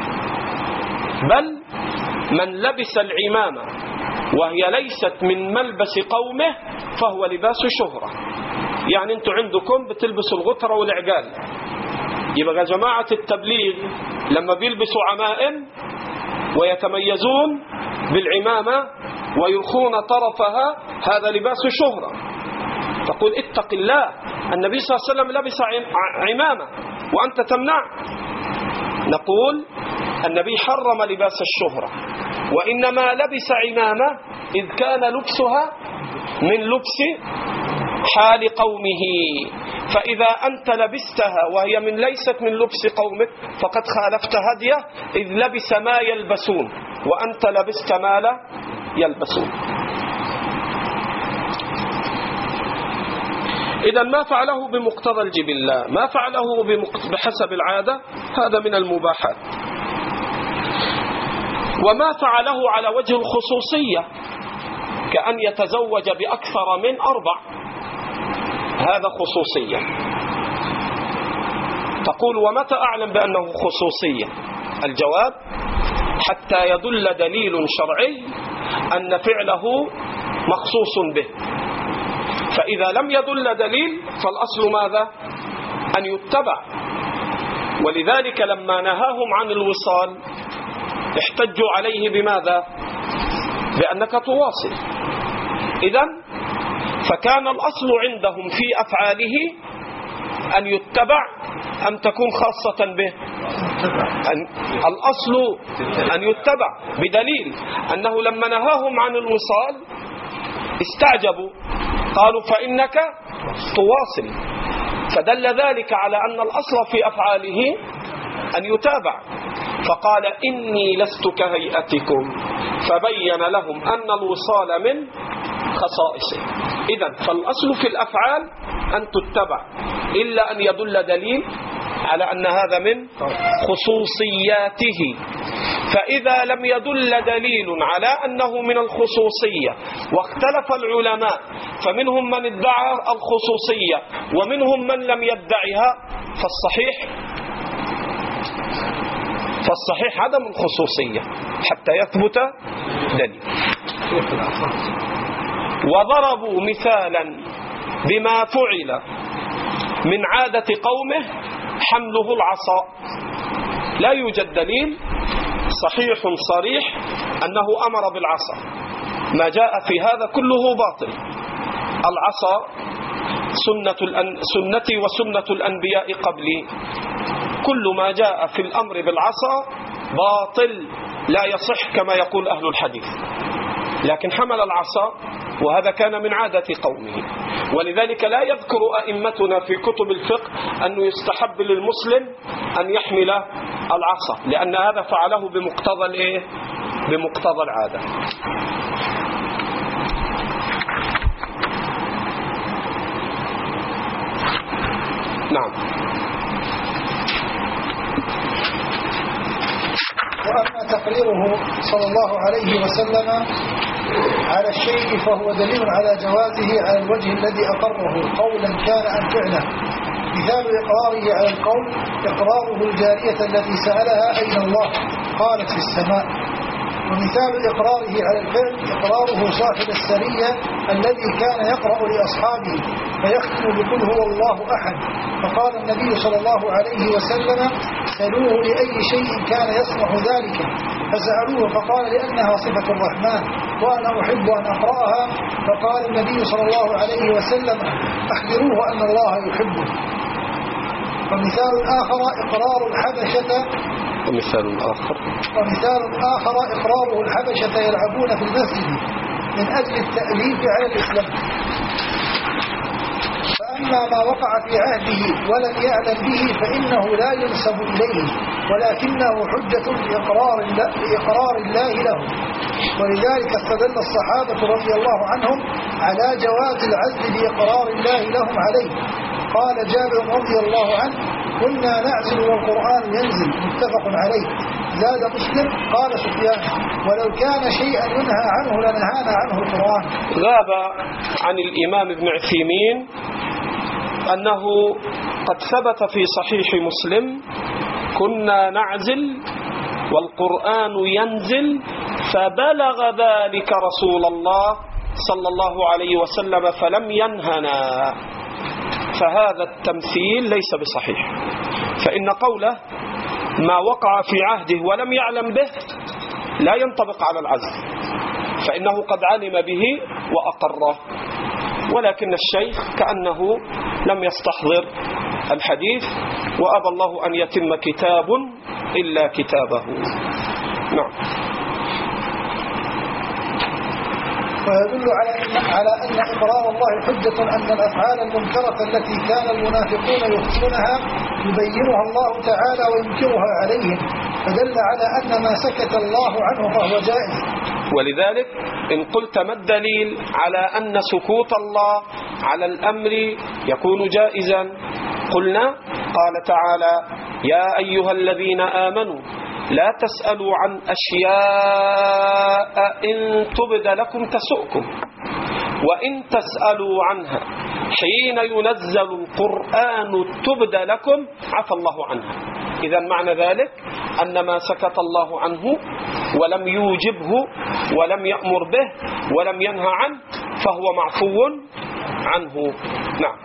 A: بل من لبس العمامة وهي ليست من ملبس قومه فهو لباس شهرة. يعني انتوا عندكم بتلبسوا الغترة والعقال، يبقى جماعة التبليغ لما بيلبسوا عمائم ويتميزون بالعمامة ويرخون طرفها هذا لباس شهرة، تقول اتق الله، النبي صلى الله عليه وسلم لبس عمامة وأنت تمنع. نقول النبي حرم لباس الشهرة، وإنما لبس عمامة إذ كان لبسها من لبس حال قومه، فإذا أنت لبستها وهي ليست من لبس قومك فقد خالفت هديه، إذ لبس ما يلبسون وأنت لبست ما لا يلبسون. إذا ما فعله بمقتضى الجبلة، ما فعله بحسب العادة، هذا من المباحات. وما فعله على وجه الخصوصية كأن يتزوج بأكثر من 4، هذا خصوصية. تقول: ومتى أعلم بأنه خصوصية؟ الجواب: حتى يدل دليل شرعي أن فعله مخصوص به. فإذا لم يدل دليل فالأصل ماذا؟ أن يتبع. ولذلك لما نهاهم عن الوصال احتجوا عليه بماذا؟ بأنك تواصل. إذن فكان الأصل عندهم في أفعاله أن يتبع أم تكون خاصة به؟ الأصل أن يتبع، بدليل أنه لما نهاهم عن الوصال استعجبوا، قالوا: فإنك تواصل، فدل ذلك على أن الأصل في أفعاله أن يتابع. فقال: إني لست كهيئتكم، فبين لهم أن الوصال من خصائصه. إذن فالأصل في الأفعال أن تتبع، إلا أن يدل دليل على أن هذا من خصوصياته. فإذا لم يدل دليل على أنه من الخصوصية واختلف العلماء، فمنهم من ادعى الخصوصية ومنهم من لم يدعها، فالصحيح عدم الخصوصية حتى يثبت دليل. وضربوا مثالا بما فعل من عادة قومه حمله العصا، لا يوجد دليل صحيح صريح أنه أمر بالعصا، ما جاء في هذا كله باطل. العصا سنتي وسنة الأنبياء قبلي، كل ما جاء في الأمر بالعصا باطل لا يصح كما يقول أهل الحديث. لكن حمل العصا وهذا كان من عادة قومه، ولذلك لا يذكر أئمتنا في كتب الفقه أنه يستحب للمسلم أن يحمل العصا، لأن هذا فعله بمقتضى العادة. نعم.
C: تقريره صلى الله عليه وسلم على الشيء فهو دليل على جوازه على الوجه الذي أقره قولا كان أم فعلا. مثال إقراره على القول إقراره الجارية التي سألها أين الله قالت في السماء. ومثال إقراره على الفعل إقراره صاحب السرية الذي كان يقرأ لأصحابه فيختم بقل هو الله أحد، فقال النبي صلى الله عليه وسلم سألوه لأي شيء كان يصنع ذلك فسألوه فقال لأنها صفة الرحمن وأنا أحب أن أقرأها، فقال النبي صلى الله عليه وسلم أخبروه أن الله يحبه. ومثال آخر إقرار الحبشة ومثال آخر إقراره الحبشة يلعبون في المسجد من أجل التأليف على الإسلام. فأما ما وقع في عهده ولم يعلم به فإنه لا ينسب إليه ولكنه حجة لإقرار الله له. ولذلك استدل الصحابة رضي الله عنهم على جواز العزل بإقرار الله لهم عليه. قال جابر رضي الله عنه كنا نعزل والقرآن ينزل متفق عليه. زاد مسلم قال سفيان ولو كان شيئا ينهى عنه لنهانا عنه القرآن.
A: غاب عن الإمام ابن عثيمين أنه قد ثبت في صحيح مسلم كنا نعزل والقرآن ينزل فبلغ ذلك رسول الله صلى الله عليه وسلم فلم ينهنا. فهذا التمثيل ليس بصحيح، فإن قوله ما وقع في عهده ولم يعلم به لا ينطبق على العزل، فإنه قد علم به وأقره، ولكن الشيخ كأنه لم يستحضر الحديث وأبى الله أن يتم كتاب إلا كتابه. نعم.
C: ويدل على أن إقرار الله حجة أن الأفعال المنكرة التي كان المنافقون يخفونها يبينها الله تعالى وينكرها عليهم، فدل على أن ما سكت الله عنه فهو جائز.
A: ولذلك إن قلت ما الدليل على أن سكوت الله على الأمر يكون جائزا؟ قلنا قال تعالى يا أيها الذين آمنوا لا تسألوا عن أشياء إن تبد لكم تسؤكم وإن تسألوا عنها حين ينزل القرآن تبد لكم عفى الله عنها. إذا معنى ذلك أن ما سكت الله عنه ولم يوجبه ولم يأمر به ولم ينهى عنه فهو معفو عنه. نعم.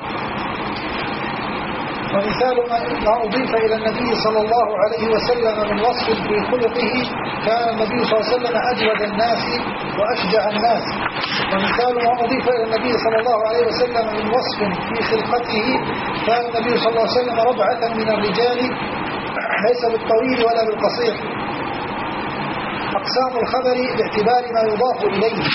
C: ومثال ما أضيف إلى النبي صلى الله عليه وسلم من وصف في خلقه كان النبي صلى الله عليه وسلم أجود الناس وأشجع الناس. ومثال ما أضيف إلى النبي صلى الله عليه وسلم من وصف في خلقته كان النبي صلى الله عليه وسلم ربعة من الرجال ليس بالطويل ولا بالقصير. أقسام الخبر باعتبار ما يضاف إليه.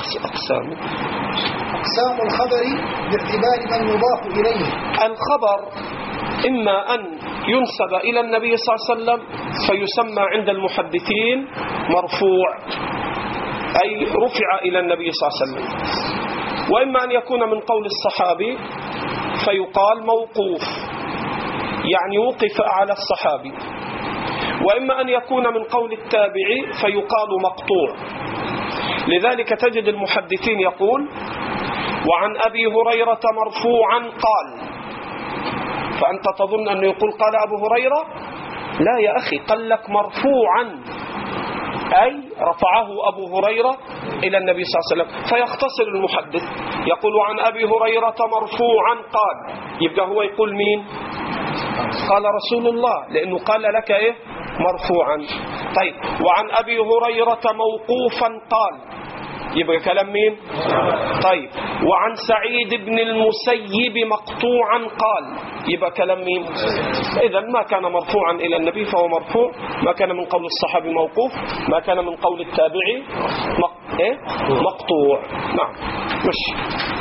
C: أقسام الخبر باعتبار من يضاف إليه.
A: الخبر إما أن ينسب إلى النبي صلى الله عليه وسلم فيسمى عند المحدثين مرفوع أي رفع إلى النبي صلى الله عليه وسلم، وإما أن يكون من قول الصحابي فيقال موقوف يعني وقف على الصحابي، وإما أن يكون من قول التابعي فيقال مقطوع. لذلك تجد المحدثين يقول وعن أبي هريرة مرفوعا قال، فأنت تظن أنه يقول قال أبو هريرة؟ لا يا أخي، قال لك مرفوعا أي رفعه أبو هريرة إلى النبي صلى الله عليه وسلم، فيختصر المحدث يقول عن أبي هريرة مرفوعا قال، يبقى هو يقول مين؟ قال رسول الله، لأنه قال لك إيه؟ مرفوعا. طيب وعن أبي هريرة موقوفا قال، يبقى كلام مين؟ طيب وعن سعيد بن المسيب مقطوعا قال، يبقى كلام مين؟ إذا ما كان مرفوعا إلى النبي فهو مرفوع، ما كان من قول الصحابي موقوف، ما كان من قول التابعي مقطوع. نعم. مش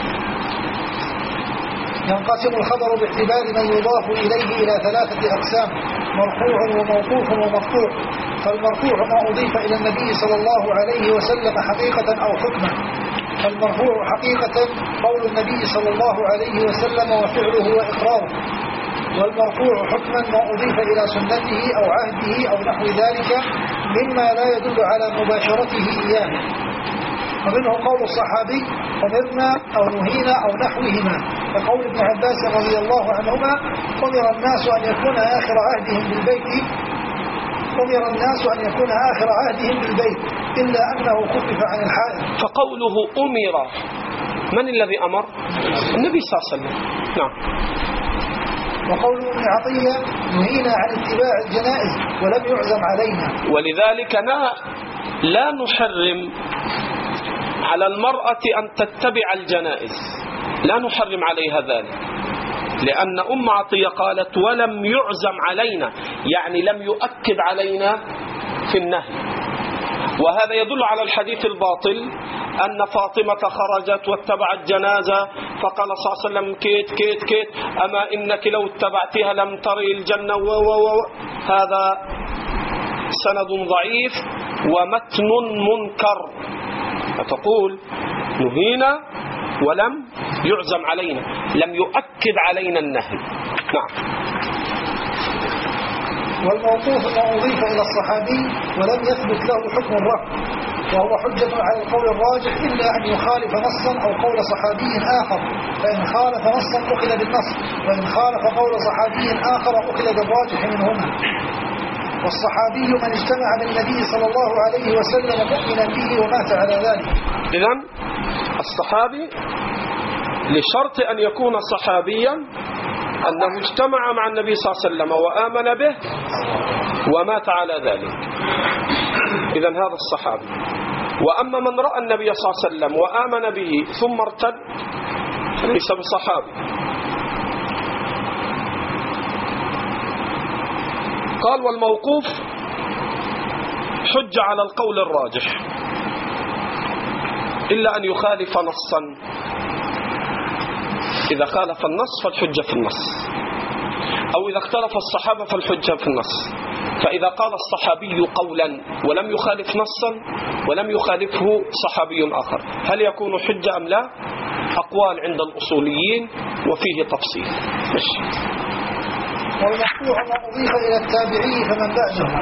C: ينقسم الخبر باعتبار من يضاف إليه إلى ثلاثة أقسام: مرفوع وموقوف ومقطوع. فالمرفوع ما أضيف إلى النبي صلى الله عليه وسلم حقيقة أو حكما. فالمرفوع حقيقة قول النبي صلى الله عليه وسلم وفعله وإقراره، والمرفوع حكما ما أضيف إلى سنته أو عهده أو نحو ذلك مما لا يدل على مباشرته إياه. ومنه قول الصحابي أمرنا أو نهينا أو نحوهما، كقول ابن عباس رضي الله عنهما أمر الناس أن يكون آخر عهدهم بالبيت إلا أنه خفف عن الحائط.
A: فقوله أمر، من الذي أمر؟ النبي صلى الله عليه وسلم. نعم.
C: وقول ابن عطية نهينا عن اتباع الجنائز ولم يعزم علينا.
A: ولذلك لا نحرم على المرأة أن تتبع الجنائز، لا نحرم عليها ذلك، لأن أم عطية قالت ولم يعزم علينا، يعني لم يؤكد علينا في النهي. وهذا يدل على الحديث الباطل أن فاطمة خرجت واتبعت جنازة فقال صلى الله عليه وسلم كيت كيت كيت أما إنك لو اتبعتها لم تري الجنة هذا سند ضعيف ومتن منكر. فتقول نهينا ولم يعزم علينا، لم يؤكد علينا النهي. نعم.
C: والموقوف ما أضيف إلى الصحابي ولم يثبت له حكم الرفع، وهو حجة على القول الراجح إلا أن يخالف نصا أو قول صحابي آخر، فإن خالف نصا أخذ بالنص، وإن خالف قول صحابي آخر أخذ بالراجح منهما. والصحابي من اجتمع بالنبي صلى الله عليه وسلم مؤمنا به ومات على ذلك.
A: إذن الصحابي لشرط أن يكون صحابيا أنه اجتمع مع النبي صلى الله عليه وسلم وآمن به ومات على ذلك. إذن هذا الصحابي. وأما من رأى النبي صلى الله عليه وسلم وآمن به ثم ارتد فليس بصحابي. قال والموقوف حج على القول الراجح إلا أن يخالف نصا. إذا خالف النص فالحجة في النص، أو إذا اختلف الصحابة فالحجة في النص. فإذا قال الصحابي قولا ولم يخالف نصا ولم يخالفه صحابي آخر هل يكون حجة أم لا؟ أقوال عند الأصوليين وفيه تفصيل.
C: والمشروع ما أضيف إلى التابعي فمن بعده.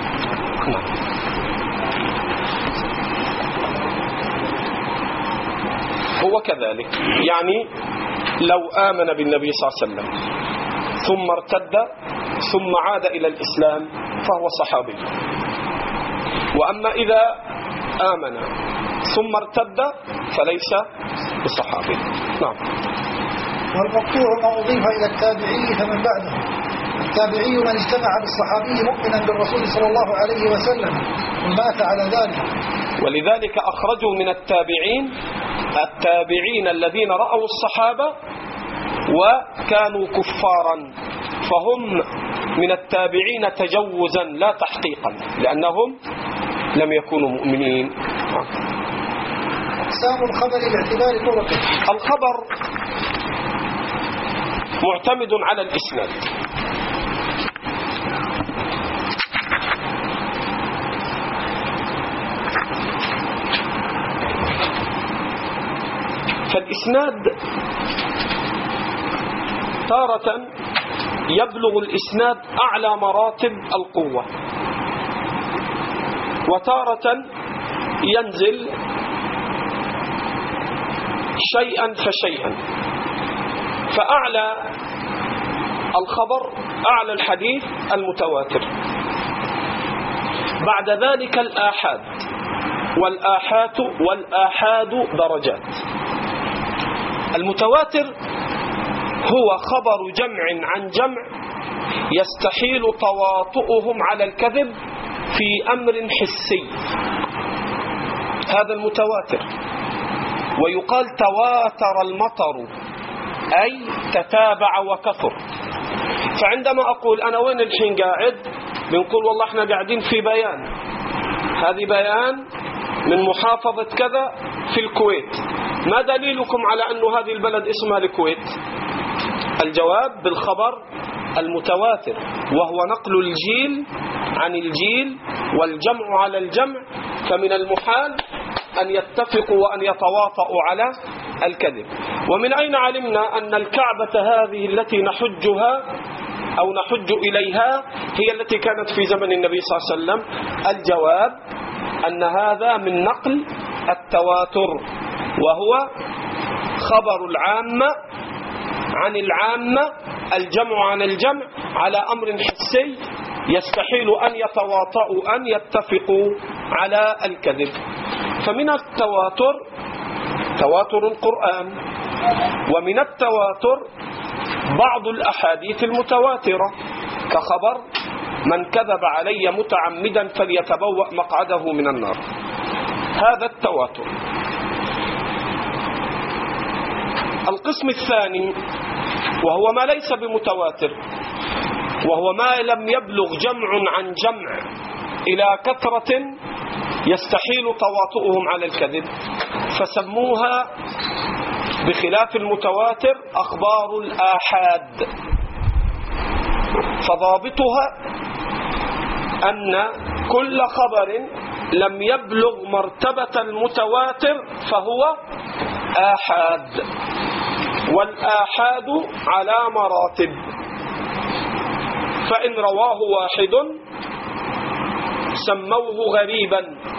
A: هو كذلك، يعني لو آمن بالنبي صلى الله عليه وسلم ثم ارتد ثم عاد إلى الإسلام فهو صحابي. وأما إذا آمن ثم ارتد فليس بصحابي. نعم.
C: والمقطوع ما أضيف إلى التابعي فمن بعده. التابعي من اجتمع بالصحابي مؤمنا بالرسول صلى الله عليه وسلم ومات على ذلك.
A: ولذلك أخرجوا من التابعين الذين رأوا الصحابة وكانوا كفارا، فهم من التابعين تجوزا لا تحقيقا لأنهم لم يكونوا مؤمنين.
C: أقسام الخبر باعتبار طرقه.
A: الخبر معتمد على الإسناد، فالإسناد تارة يبلغ الإسناد أعلى مراتب القوة، وتارة ينزل شيئا فشيئا. فأعلى الخبر أعلى الحديث المتواتر، بعد ذلك الآحاد، والآحاد درجات. المتواتر هو خبر جمع عن جمع يستحيل تواطؤهم على الكذب في أمر حسي، هذا المتواتر. ويقال تواتر المطر أي تتابع وكثر. فعندما أقول أنا وين الحين قاعد، بنقول والله احنا قاعدين في بيان، هذه بيان من محافظة كذا في الكويت، ما دليلكم على أن هذه البلد اسمها الكويت؟ الجواب بالخبر المتواتر، وهو نقل الجيل عن الجيل والجمع على الجمع، فمن المحال أن يتفقوا وأن يتواطؤوا على الكذب. ومن أين علمنا أن الكعبة هذه التي نحجها أو نحج إليها هي التي كانت في زمن النبي صلى الله عليه وسلم؟ الجواب أن هذا من نقل التواتر، وهو خبر العامة عن العامة، الجمع عن الجمع على أمر حسي يستحيل أن يتواطؤوا أن يتفقوا على الكذب. فمن التواتر تواتر القرآن، ومن التواتر بعض الأحاديث المتواترة كخبر من كذب علي متعمدا فليتبوأ مقعده من النار. هذا التواتر. القسم الثاني وهو ما ليس بمتواتر، وهو ما لم يبلغ جمع عن جمع إلى كثرة يستحيل تواطؤهم على الكذب، فسموها بخلاف المتواتر أخبار الآحاد. فضابطها أن كل خبر لم يبلغ مرتبة المتواتر فهو آحاد، والآحاد على مراتب. فإن رواه واحد سموه غريبا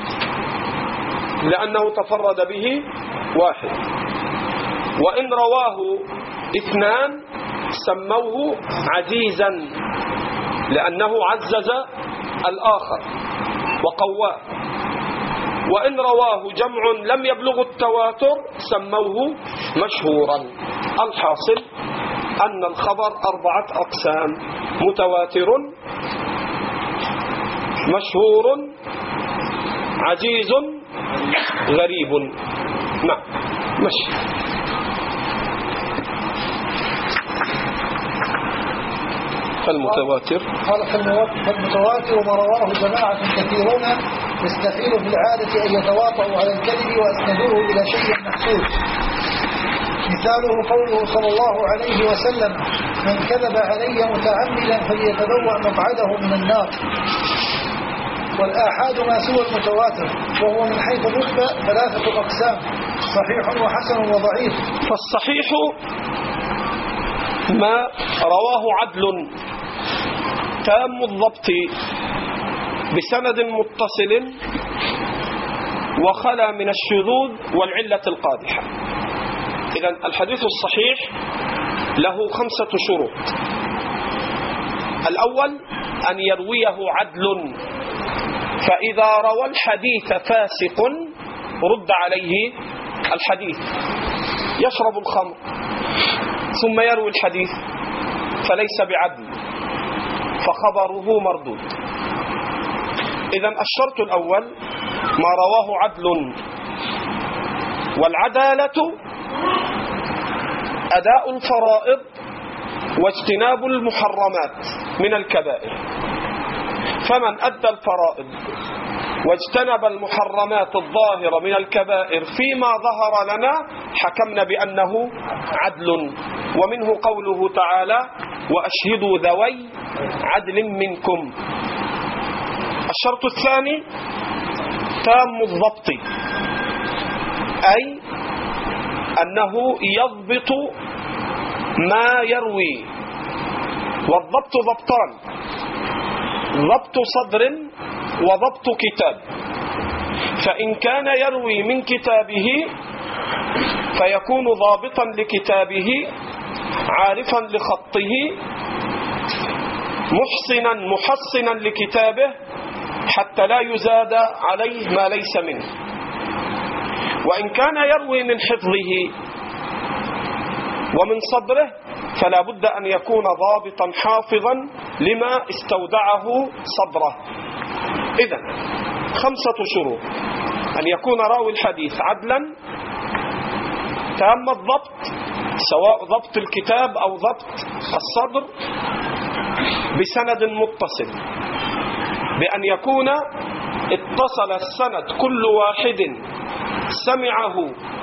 A: لأنه تفرد به واحد، وإن رواه اثنان سموه عزيزا لأنه عزز الآخر وقواه، وإن رواه جمع لم يبلغ التواتر سموه مشهورا. الحاصل أن الخبر 4 أقسام: متواتر، مشهور، عزيز، غريب. نعم، ماشي. فالمتواتر
C: فالمتواتر ما رواه جماعة كثيرون يستحيل في العادة أن يتواطؤوا على الكذب وأسندوه إلى شيء محسوس. مثاله قوله صلى الله عليه وسلم: من كذب علي متعمدا فليتبوأ مقعده من النار. والآحاد ما سوى المتواتر، وهو من حيث الرتبة 3 أقسام: صحيح وحسن وضعيف.
A: فالصحيح ما رواه عدل تام الضبط بسند متصل وخلا من الشذوذ والعلة القادحة. إذن الحديث الصحيح له 5 شروط. الأول أن يرويه عدل، فإذا روى الحديث فاسق رد عليه الحديث. يشرب الخمر ثم يروي الحديث فليس بعدل، فخبره مردود. إذن الشرط الأول ما رواه عدل، والعدالة أداء الفرائض واجتناب المحرمات من الكبائر. فمن أدى الفرائض واجتنب المحرمات الظاهرة من الكبائر فيما ظهر لنا حكمنا بأنه عدل. ومنه قوله تعالى: وأشهدوا ذوي عدل منكم. الشرط الثاني تام الضبط، أي أنه يضبط ما يروي. والضبط ضبطان: ضبط صدر وضبط كتاب. فإن كان يروي من كتابه فيكون ضابطا لكتابه عارفا لخطه محصنا لكتابه حتى لا يزاد عليه ما ليس منه. وإن كان يروي من حفظه ومن صدره فلا بد أن يكون ضابطا حافظا لما استودعه صدره. إذن 5 شروط: أن يكون راوي الحديث عدلا تام الضبط، سواء ضبط الكتاب أو ضبط الصدر، بسند متصل، بأن يكون اتصل السند كل واحد سمعه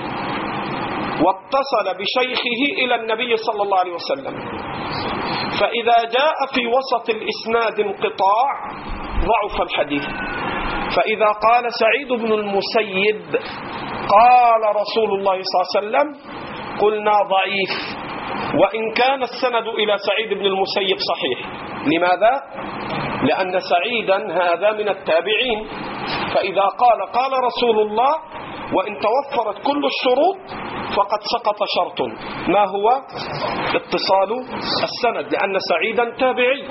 A: واتصل بشيخه إلى النبي صلى الله عليه وسلم. فإذا جاء في وسط الإسناد انقطاع ضعف الحديث. فإذا قال سعيد بن المسيب قال رسول الله صلى الله عليه وسلم قلنا ضعيف، وإن كان السند إلى سعيد بن المسيب صحيح. لماذا؟ لأن سعيدا هذا من التابعين، فإذا قال رسول الله وإن توفرت كل الشروط فقد سقط شرط، ما هو؟ اتصال السند، لأن سعيدا تابعي.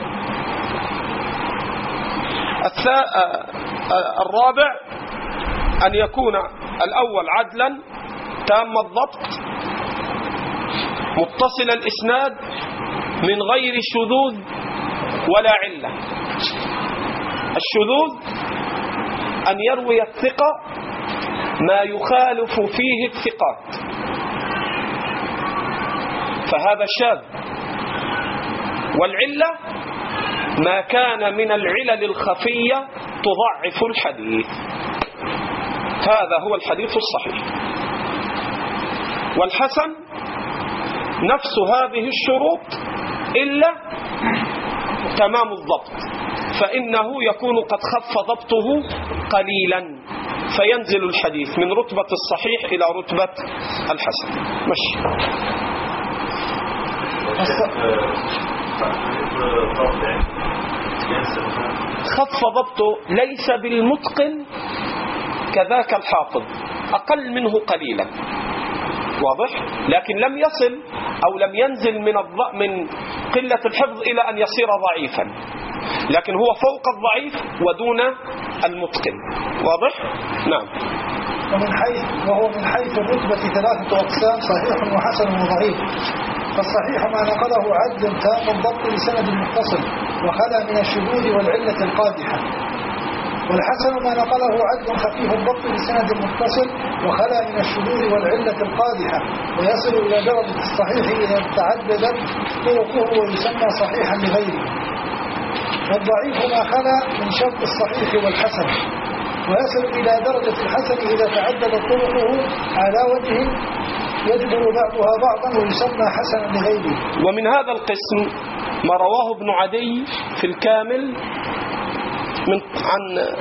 A: الرابع أن يكون الأول عدلا تام الضبط متصل الإسناد من غير شذوذ ولا علة. الشذوذ أن يروي الثقة ما يخالف فيه الثقات، فهذا شاذ. والعلة ما كان من العلل الخفية تضعف الحديث، هذا هو الحديث الصحيح. والحسن نفس هذه الشروط إلا تمام الضبط، فإنه يكون قد خف ضبطه قليلا فينزل الحديث من رتبة الصحيح إلى رتبة الحسن. ماشي. خف ضبطه ليس بالمتقن كذاك الحافظ، أقل منه قليلا، واضح؟ لكن لم يصل أو لم ينزل من قلة الحفظ إلى أن يصير ضعيفا، لكن هو فوق الضعيف ودون المتقن، واضح؟ نعم.
C: وهو من حيث الرتبة 3 أقسام: صحيح وحسن وضعيف. فالصحيح ما نقله عدل تام الضبط بسند متصل وخلا من الشذوذ والعلة القادحة، والحسن ما نقله عدل خفيف الضبط بسند متصل وخلا من الشذوذ والعلة القادحة ويصل إلى درجة الصحيح إذا تعددت طرقه ويسمى صحيحا لغيره. والضعيف ما خلا من شرط الصحيح والحسن ويصل إلى درجة الحسن إذا تعددت طرقه على وجه يجبر بعضها بعضا ويسمى حسنا لغيره.
A: ومن هذا القسم ما رواه ابن عدي في الكامل عن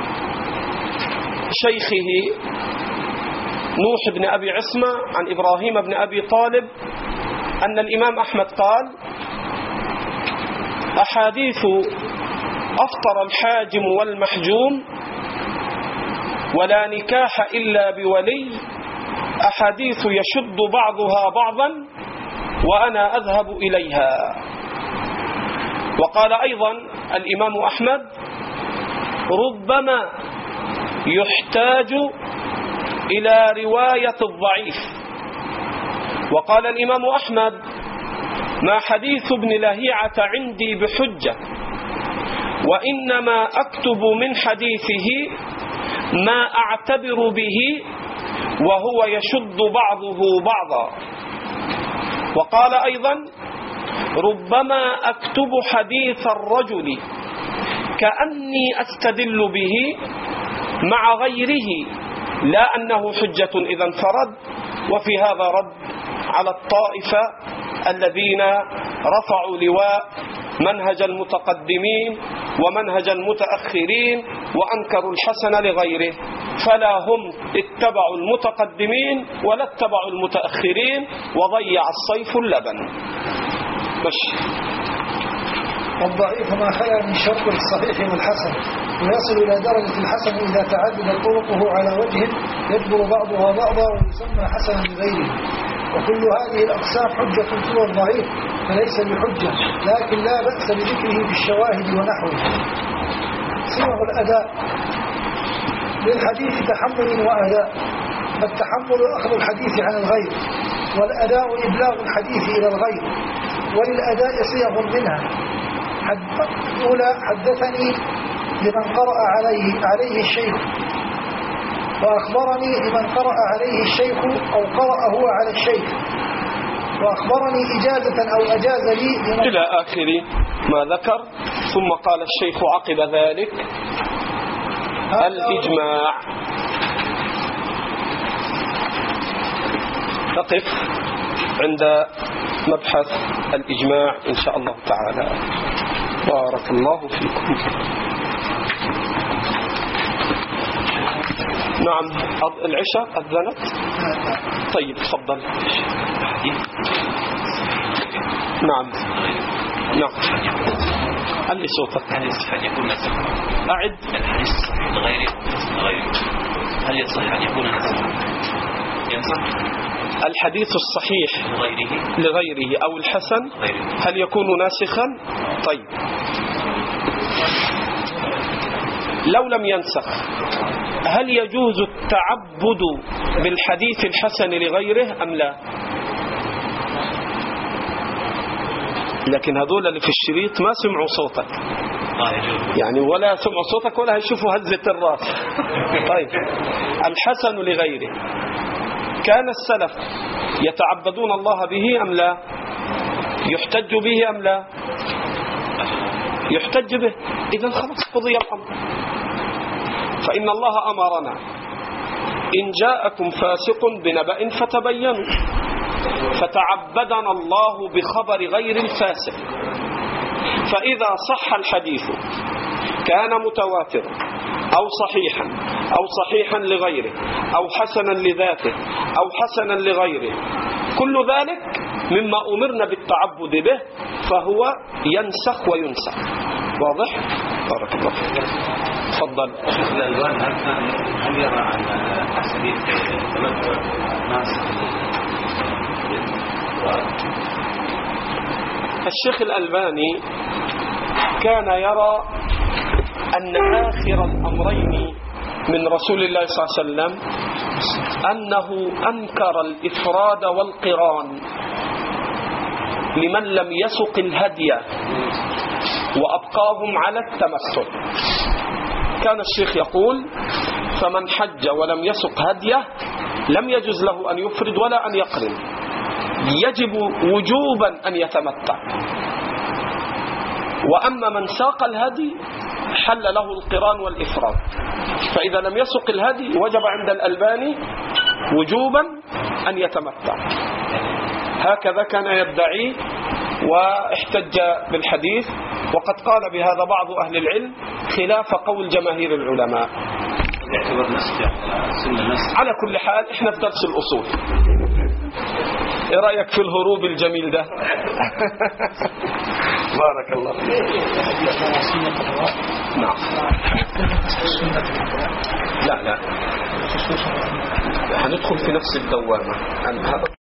A: شيخه نوح بن أبي عصمة عن إبراهيم بن أبي طالب أن الإمام أحمد قال: أحاديث أفطر الحاجم والمحجوم ولا نكاح إلا بولي أحاديث يشد بعضها بعضا وأنا أذهب إليها. وقال أيضا الإمام أحمد: ربما يحتاج إلى رواية الضعيف. وقال الإمام أحمد: ما حديث ابن لهيعة عندي بحجة، وإنما أكتب من حديثه ما أعتبر به وهو يشد بعضه بعضا. وقال أيضا: ربما أكتب حديث الرجل كأني أستدل به مع غيره لا أنه حجة إذا انفرد. وفي هذا رد على الطائفة الذين رفعوا لواء منهج المتقدمين ومنهج المتأخرين وأنكروا الحسن لغيره، فلا هم اتبعوا المتقدمين ولا اتبعوا المتأخرين وضيع الصيف اللبن.
C: والضعيف ما خلا من شرط الصحيح والحسن ويصل إلى درجة الحسن إذا تعدد طرقه على وجه يجبر بعضها بعضا ويسمى حسنا لغيره. وكل هذه الأقسام حجة سوى الضعيف فليس بحجة، لكن لا بأس بذكره في الشواهد ونحوه. صيغ الأداء للحديث تحمل وأداء، فالتحمل أخذ الحديث عن الغير، والأداء إبلاغ الحديث إلى الغير، وللأداء صيغ منها. الأولى: حدثني لمن قرأ عليه الشيخ، وأخبرني لمن قرأ عليه الشيخ أو قرأ هو على الشيخ، وأخبرني إجازة أو أجاز لي
A: إلى آخر ما ذكر. ثم قال الشيخ عقب ذلك: الإجماع. نقف عند مبحث الإجماع إن شاء الله تعالى. بارك الله فيكم. نعم، العشاء أذنت. طيب تفضل. نعم نعم. علي صوتك.
D: هل يصح أن يكون نسخا؟
A: أعد.
D: الحديث الصحيح لغيره والحسن لغيره، هل يصح أن يكون نسخا؟ ينصح
A: الحديث الصحيح
D: لغيره
A: أو الحسن
D: غيره
A: هل يكون ناسخا؟ طيب، لو لم ينسخ هل يجوز التعبد بالحديث الحسن لغيره أم لا؟ لكن هذول اللي في الشريط ما سمعوا صوتك يعني، ولا سمعوا صوتك ولا هيشوفوا هزة الراس. طيب، الحسن لغيره كان السلف يتعبدون الله به أم لا؟ يحتج به أم لا؟ يحتج به. إذن خلاص قضي الأمر. فإن الله أمرنا إن جاءكم فاسق بنبأ فتبينوا، فتعبدنا الله بخبر غير الفاسق. فإذا صح الحديث كان متواترا أو صحيحا أو صحيحا لغيره أو حسنا لذاته أو حسنا لغيره، كل ذلك مما أمرنا بالتعبد به، فهو ينسخ وينسخ. واضح؟ بارك الله فيك. تفضل.
D: الألوان هل يرى أن الحديث تمثل ناسخ؟
A: الشيخ الألباني كان يرى أن آخر الأمرين من رسول الله صلى الله عليه وسلم أنه أنكر الإفراد والقران لمن لم يسق الهدي وأبقاهم على التمتع. كان الشيخ يقول: فمن حج ولم يسق هديه لم يجوز له أن يفرد ولا أن يقرن، يجب وجوبا أن يتمتع. وأما من ساق الهدي حل له القران والإفراد. فإذا لم يسق الهدي وجب عند الألباني وجوبا أن يتمتع. هكذا كان يدعي واحتج بالحديث، وقد قال بهذا بعض أهل العلم خلاف قول جماهير العلماء. على كل حال احنا في درس الأصول. ايه رأيك في الهروب الجميل ده؟ بارك الله فيك. نعم. لا هندخل في نفس الدوامة. هذا